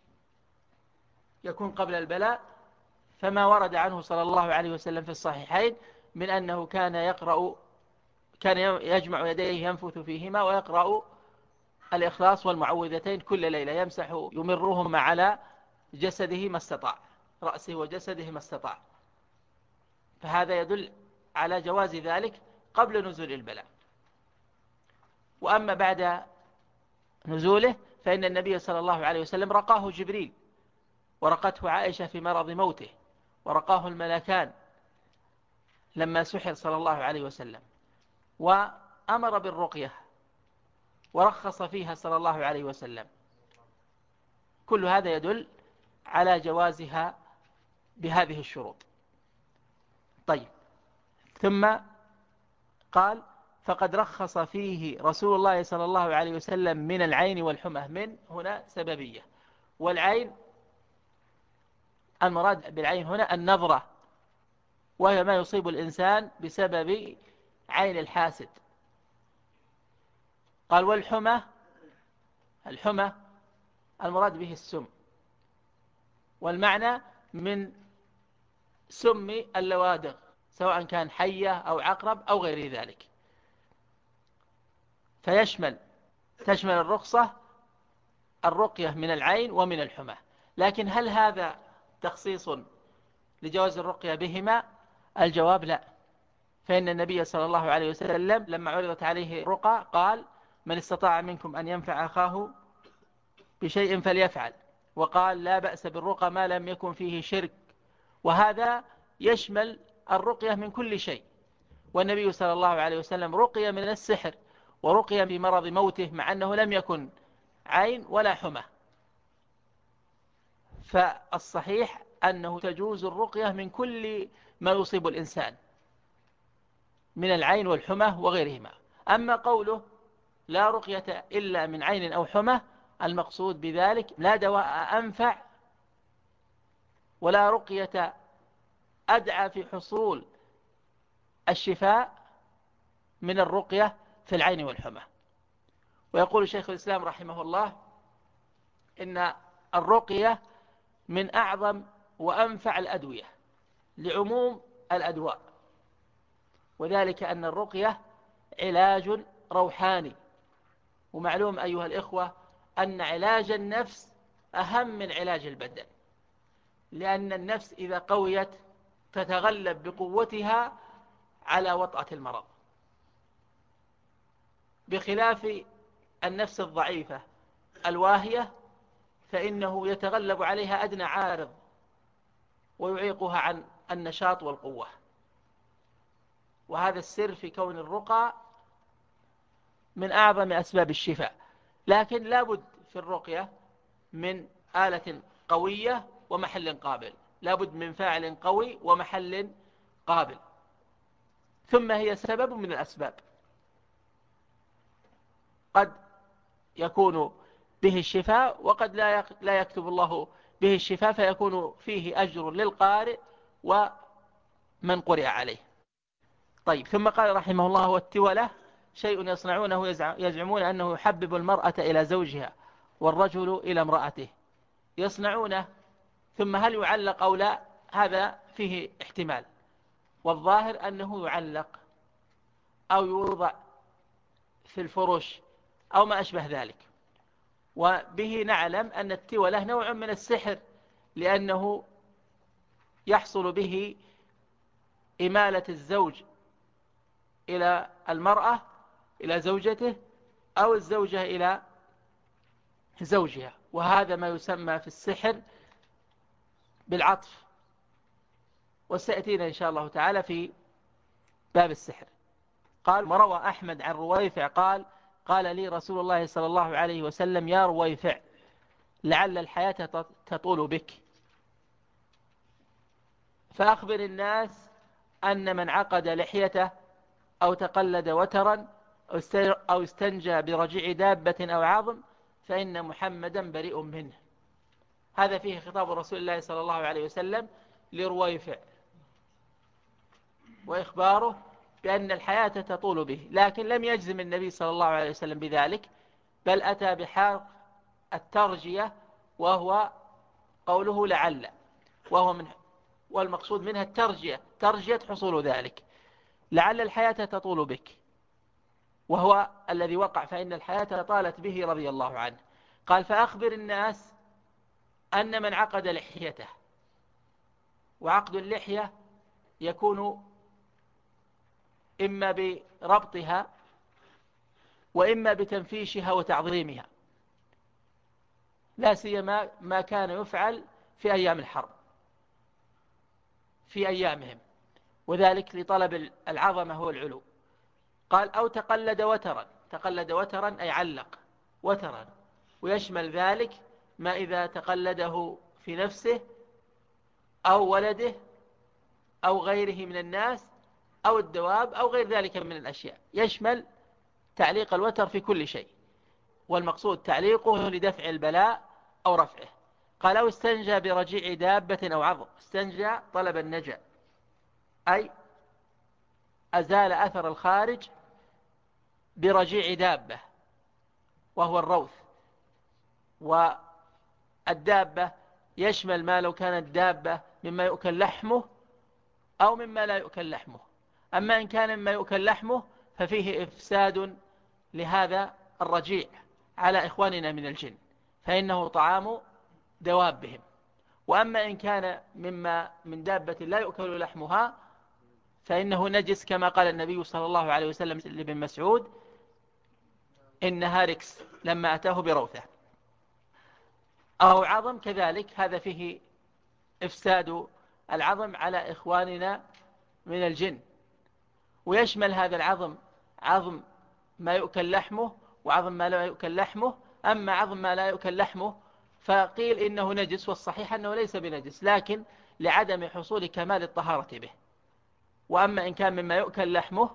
يكون قبل البلاء فما ورد عنه صلى الله عليه وسلم في الصحيحين من أنه كان يجمع يديه ينفث فيهما ويقرأ الإخلاص والمعوذتين كل ليلة، يمسح يمرهما على جسده ما استطاع، رأسه وجسده ما استطاع. فهذا يدل على جواز ذلك قبل نزول البلاء. وأما بعد نزوله فإن النبي صلى الله عليه وسلم رقاه جبريل، ورقته عائشة في مرض موته، ورقاه الملكان لما سحر صلى الله عليه وسلم، وأمر بالرقية ورخص فيها صلى الله عليه وسلم. كل هذا يدل على جوازها بهذه الشروط. طيب، ثم قال فقد رخص فيه رسول الله صلى الله عليه وسلم من العين والحمى. من هنا سببية، والعين المراد بالعين هنا النظرة، وهي ما يصيب الإنسان بسبب عين الحاسد. قال والحمى، الحمى المراد به السم، والمعنى من سم اللوادغ سواء كان حية أو عقرب أو غير ذلك. تشمل الرخصة الرقية من العين ومن الحمى. لكن هل هذا تخصيص لجواز الرقية بهما؟ الجواب لا. فإن النبي صلى الله عليه وسلم لما عرضت عليه الرقى قال من استطاع منكم أن ينفع أخاه بشيء فليفعل، وقال لا بأس بالرقى ما لم يكن فيه شرك، وهذا يشمل الرقية من كل شيء. والنبي صلى الله عليه وسلم رقي من السحر ورقي بمرض موته مع أنه لم يكن عين ولا حمى. فالصحيح أنه تجوز الرقية من كل ما يصيب الإنسان من العين والحمى وغيرهما. أما قوله لا رقية إلا من عين أو حمى، المقصود بذلك لا دواء أنفع ولا رقية أدعى في حصول الشفاء من الرقية في العين والحمى. ويقول شيخ الإسلام رحمه الله إن الرقية من أعظم وأنفع الأدوية لعموم الأدواء، وذلك أن الرقية علاج روحاني. ومعلوم أيها الإخوة أن علاج النفس أهم من علاج البدن، لأن النفس إذا قويت تتغلب بقوتها على وطأة المرض، بخلاف النفس الضعيفة الواهية فإنه يتغلب عليها أدنى عارض ويعيقها عن النشاط والقوة. وهذا السر في كون الرقى من أعظم أسباب الشفاء. لكن لابد في الرقية من آلة قوية ومحل قابل، لابد من فاعل قوي ومحل قابل. ثم هي سبب من الأسباب، قد يكون به الشفاء وقد لا يكتب الله به الشفاء، فيكون فيه أجر للقارئ ومن قرئ عليه. طيب، ثم قال رحمه الله والتولة شيء يصنعونه يزعمون أنه يحبب المرأة إلى زوجها والرجل إلى امرأته. يصنعونه، ثم هل يعلق أو لا؟ هذا فيه احتمال، والظاهر أنه يعلق أو يوضع في الفرش أو ما أشبه ذلك. وبه نعلم أن التولة نوع من السحر، لأنه يحصل به إمالة الزوج إلى المرأة إلى زوجته أو الزوجة إلى زوجها، وهذا ما يسمى في السحر بالعطف، وسيأتينا إن شاء الله تعالى في باب السحر. قال وروى أحمد عن رويفع قال لي رسول الله صلى الله عليه وسلم يا رويفع لعل الحياة تطول بك، فأخبر الناس أن من عقد لحيته أو تقلد وترا أو استنجى برجيع دابة أو عظم فإن محمدا بريء منه. هذا فيه خطاب رسول الله صلى الله عليه وسلم لرويفع، وإخباره بأن الحياة تطول به، لكن لم يجزم النبي صلى الله عليه وسلم بذلك، بل أتى بحرف الترجية، وهو قوله لعل، والمقصود منها الترجية، ترجية حصول ذلك، لعل الحياة تطول بك، وهو الذي وقع، فإن الحياة طالت به رضي الله عنه. قال فأخبر الناس أن من عقد لحيته، وعقد اللحية يكون إما بربطها وإما بتنفيشها وتعظيمها، لا سيما ما كان يفعل في أيام الحرب في أيامهم، وذلك لطلب العظمة والعلو. قال أو تقلد وترا أي علق وترا، ويشمل ذلك ما إذا تقلده في نفسه أو ولده أو غيره من الناس أو الدواب أو غير ذلك من الأشياء، يشمل تعليق الوتر في كل شيء، والمقصود تعليقه لدفع البلاء أو رفعه. قال أو استنجى برجيع دابة أو عظم، استنجى طلب النجا، أي أزال أثر الخارج برجيع دابة، وهو الروث، والدابة يشمل ما لو كانت دابة مما يؤكل لحمه أو مما لا يؤكل لحمه. أما إن كان مما يؤكل لحمه ففيه إفساد لهذا الرجيع على إخواننا من الجن، فإنه طعام دوابهم. وأما إن كان من دابة لا يؤكل لحمها فإنه نجس، كما قال النبي صلى الله عليه وسلم لابن مسعود إنها ركس لما أتاه بروثة. أو عظم كذلك، هذا فيه إفساد العظم على إخواننا من الجن، ويشمل هذا العظم عظم ما يؤكل لحمه وعظم ما لا يؤكل لحمه. أما عظم ما لا يؤكل لحمه فقيل إنه نجس، والصحيح أنه ليس بنجس، لكن لعدم حصول كمال الطهارة به. وأما إن كان مما يؤكل لحمه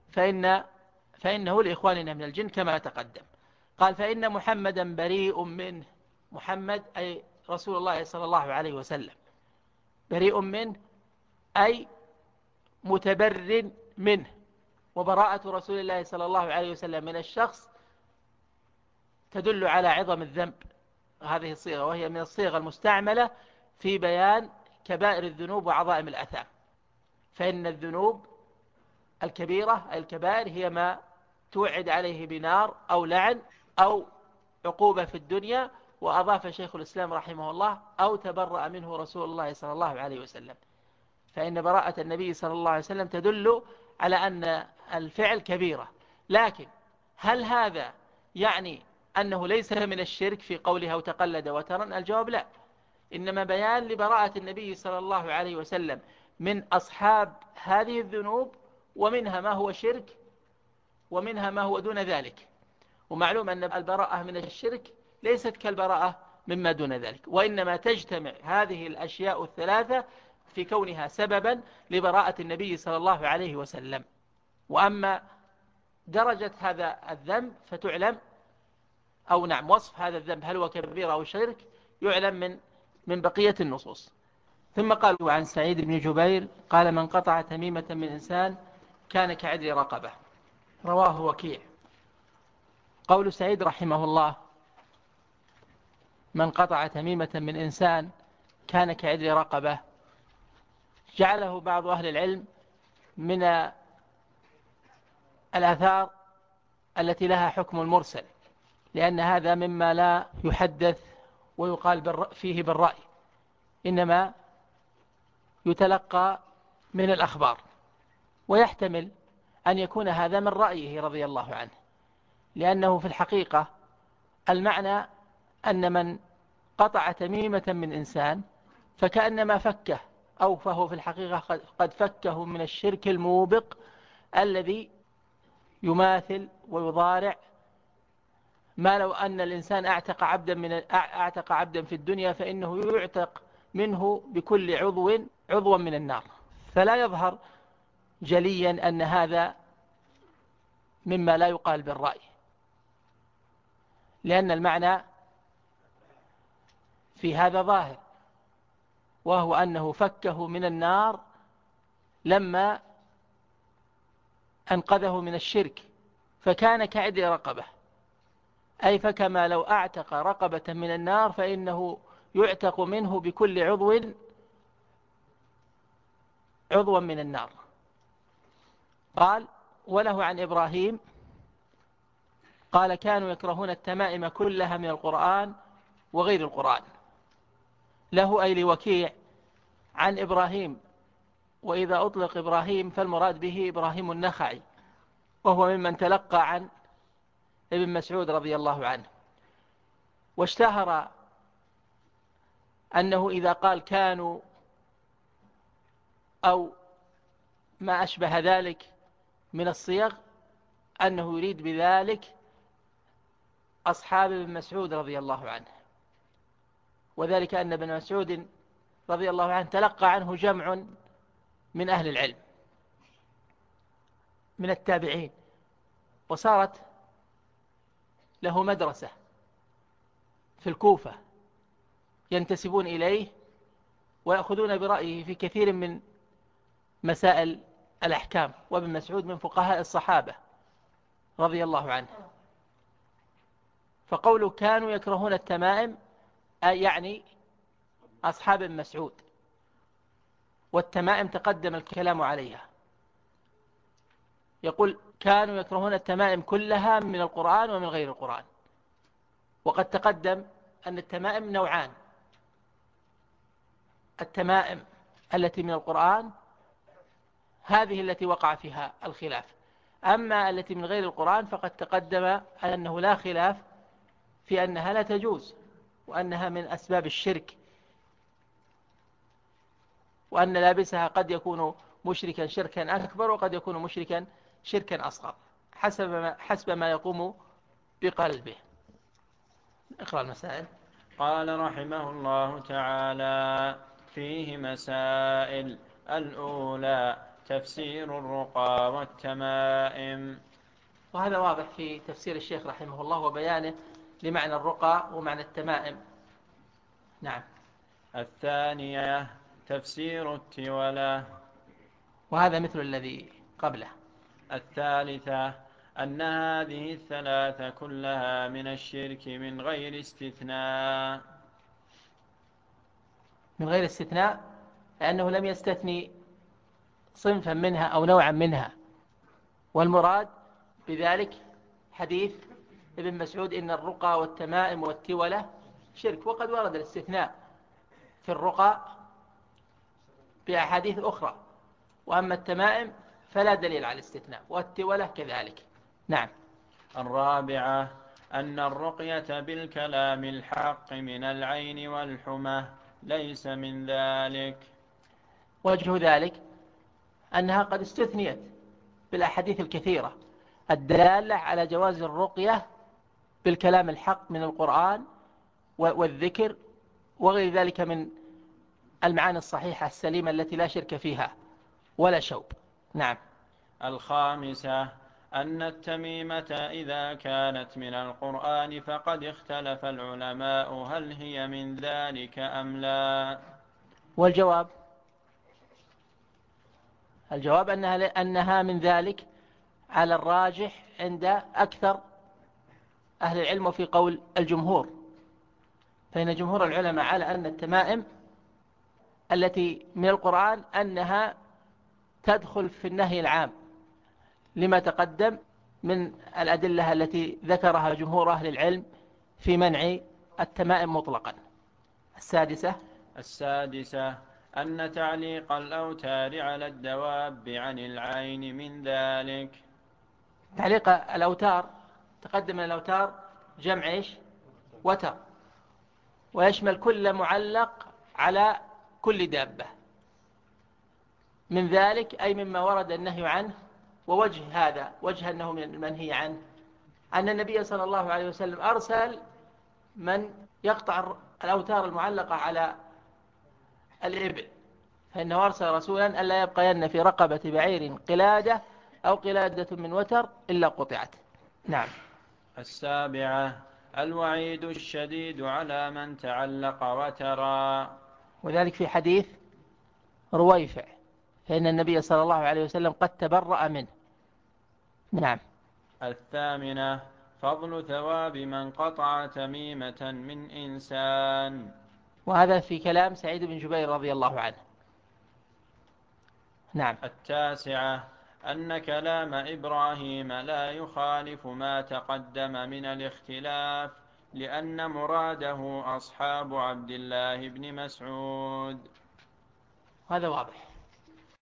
فإنه لإخواننا من الجن كما تقدم. قال فإن محمدا بريء منه، محمد أي رسول الله صلى الله عليه وسلم، بريء منه أي متبر منه. وبراءة رسول الله صلى الله عليه وسلم من الشخص تدل على عظم الذنب، هذه الصيغة، وهي من الصيغة المستعملة في بيان كبائر الذنوب وعظائم الأثام. فإن الذنوب الكبيرة أي الكبائر هي ما توعد عليه بنار أو لعن أو عقوبة في الدنيا. وأضاف شيخ الإسلام رحمه الله أو تبرأ منه رسول الله صلى الله عليه وسلم، فإن براءة النبي صلى الله عليه وسلم تدل على أن الفعل كبيرة. لكن هل هذا يعني أنه ليس من الشرك في قولها وتقلد وترا؟ الجواب لا، إنما بيان لبراءة النبي صلى الله عليه وسلم من أصحاب هذه الذنوب، ومنها ما هو شرك ومنها ما هو دون ذلك. ومعلوم أن البراءة من الشرك ليست كالبراءة مما دون ذلك، وإنما تجتمع هذه الأشياء الثلاثة في كونها سببا لبراءة النبي صلى الله عليه وسلم. وأما درجة هذا الذنب فتعلم، أو نعم وصف هذا الذنب هل هو كبير أو شرك يعلم من بقية النصوص. ثم قالوا عن سعيد بن جبير قال من قطع تميمة من إنسان كان كعدل رقبة، رواه وكيع. قول سعيد رحمه الله من قطع تميمة من إنسان كان كعدل رقبة، جعله بعض أهل العلم من الآثار التي لها حكم المرسل، لأن هذا مما لا يحدث ويقال فيه بالرأي، إنما يتلقى من الأخبار. ويحتمل أن يكون هذا من رأيه رضي الله عنه، لأنه في الحقيقة المعنى أن من قطع تميمة من إنسان فكأنما فكه، أو فهو في الحقيقة قد فكه من الشرك الموبق الذي يماثل ويضارع ما لو أن الإنسان أعتق عبدا في الدنيا فإنه يعتق منه بكل عضو من النار. فلا يظهر جليا أن هذا مما لا يقال بالرأي، لأن المعنى في هذا ظاهر، وهو أنه فكه من النار لما أنقذه من الشرك، فكان كعد رقبة، أي فكما لو أعتق رقبة من النار فإنه يعتق منه بكل عضوا من النار. قال: وله عن إبراهيم قال: كانوا يكرهون التمائم كلها من القرآن وغير القرآن. له أي لوكيع عن إبراهيم، وإذا أطلق إبراهيم فالمراد به إبراهيم النخعي، وهو ممن تلقى عن ابن مسعود رضي الله عنه. واشتهر أنه إذا قال كانوا أو ما أشبه ذلك من الصيغ أنه يريد بذلك أصحاب ابن مسعود رضي الله عنه، وذلك أن ابن مسعود رضي الله عنه تلقى عنه جمع من أهل العلم من التابعين، وصارت له مدرسة في الكوفة ينتسبون إليه ويأخذون برأيه في كثير من مسائل الأحكام، وابن مسعود من فقهاء الصحابة رضي الله عنه. فقوله كانوا يكرهون التمائم أي يعني أصحاب ابن مسعود، والتمائم تقدم الكلام عليها. يقول كانوا يكرهون التمائم كلها من القرآن ومن غير القرآن، وقد تقدم أن التمائم نوعان: التمائم التي من القرآن هذه التي وقع فيها الخلاف، أما التي من غير القرآن فقد تقدم أنه لا خلاف في أنها لا تجوز، وأنها من أسباب الشرك، وأن لابسها قد يكون مشركا شركا أكبر وقد يكون مشركا شركا أصغر حسب ما يقوم بقلبه. اقرأ المسائل. قال رحمه الله تعالى: فيه مسائل. الأولى: تفسير الرقى والتمائم. وهذا واضح في تفسير الشيخ رحمه الله وبيانه لمعنى الرقى ومعنى التمائم. نعم. الثانية: تفسير التولة، وهذا مثل الذي قبله. الثالثة: أن هذه الثلاثة كلها من الشرك من غير استثناء. من غير استثناء لأنه لم يستثني صنفا منها أو نوعا منها، والمراد بذلك حديث ابن مسعود إن الرقى والتمائم والتولة شرك، وقد ورد الاستثناء في الرقى بأحاديث أخرى، وأما التمائم فلا دليل على الاستثناء، والتولة كذلك. نعم. الرابعة: أن الرقية بالكلام الحق من العين والحمى ليس من ذلك. وجه ذلك أنها قد استثنيت بالأحاديث الكثيرة الدالة على جواز الرقية بالكلام الحق من القرآن والذكر وغير ذلك من المعاني الصحيحة السليمة التي لا شرك فيها ولا شوب. نعم. الخامسة: أن التميمة إذا كانت من القرآن فقد اختلف العلماء هل هي من ذلك أم لا. والجواب أنها من ذلك على الراجح عند أكثر أهل العلم في قول الجمهور، فإن جمهور العلماء على أن التمائم التي من القرآن أنها تدخل في النهي العام لما تقدم من الأدلة التي ذكرها جمهور أهل العلم في منع التمائم مطلقا. السادسة: أن تعليق الأوتار على الدواب عن العين من ذلك. تعليق الأوتار تقدم الأوتار جمع إيش؟ وتر، ويشمل كل معلق على كل دابة، من ذلك أي مما ورد النهي عنه. ووجه هذا، وجه أنه من المنهي عنه، أن النبي صلى الله عليه وسلم أرسل من يقطع الأوتار المعلقة على الإبل، فإنه أرسل رسولا ألا يبقين في رقبة بعير قلادة أو قلادة من وتر إلا قطعت. نعم. 7. الوعيد الشديد على من تعلق وترا، وذلك في حديث رويفع، فإن النبي صلى الله عليه وسلم قد تبرأ منه. نعم. 8. فضل ثواب من قطع تميمة من إنسان، وهذا في كلام سعيد بن جبير رضي الله عنه. نعم. 9. أن كلام إبراهيم لا يخالف ما تقدم من الاختلاف، لأن مراده أصحاب عبد الله بن مسعود. هذا واضح.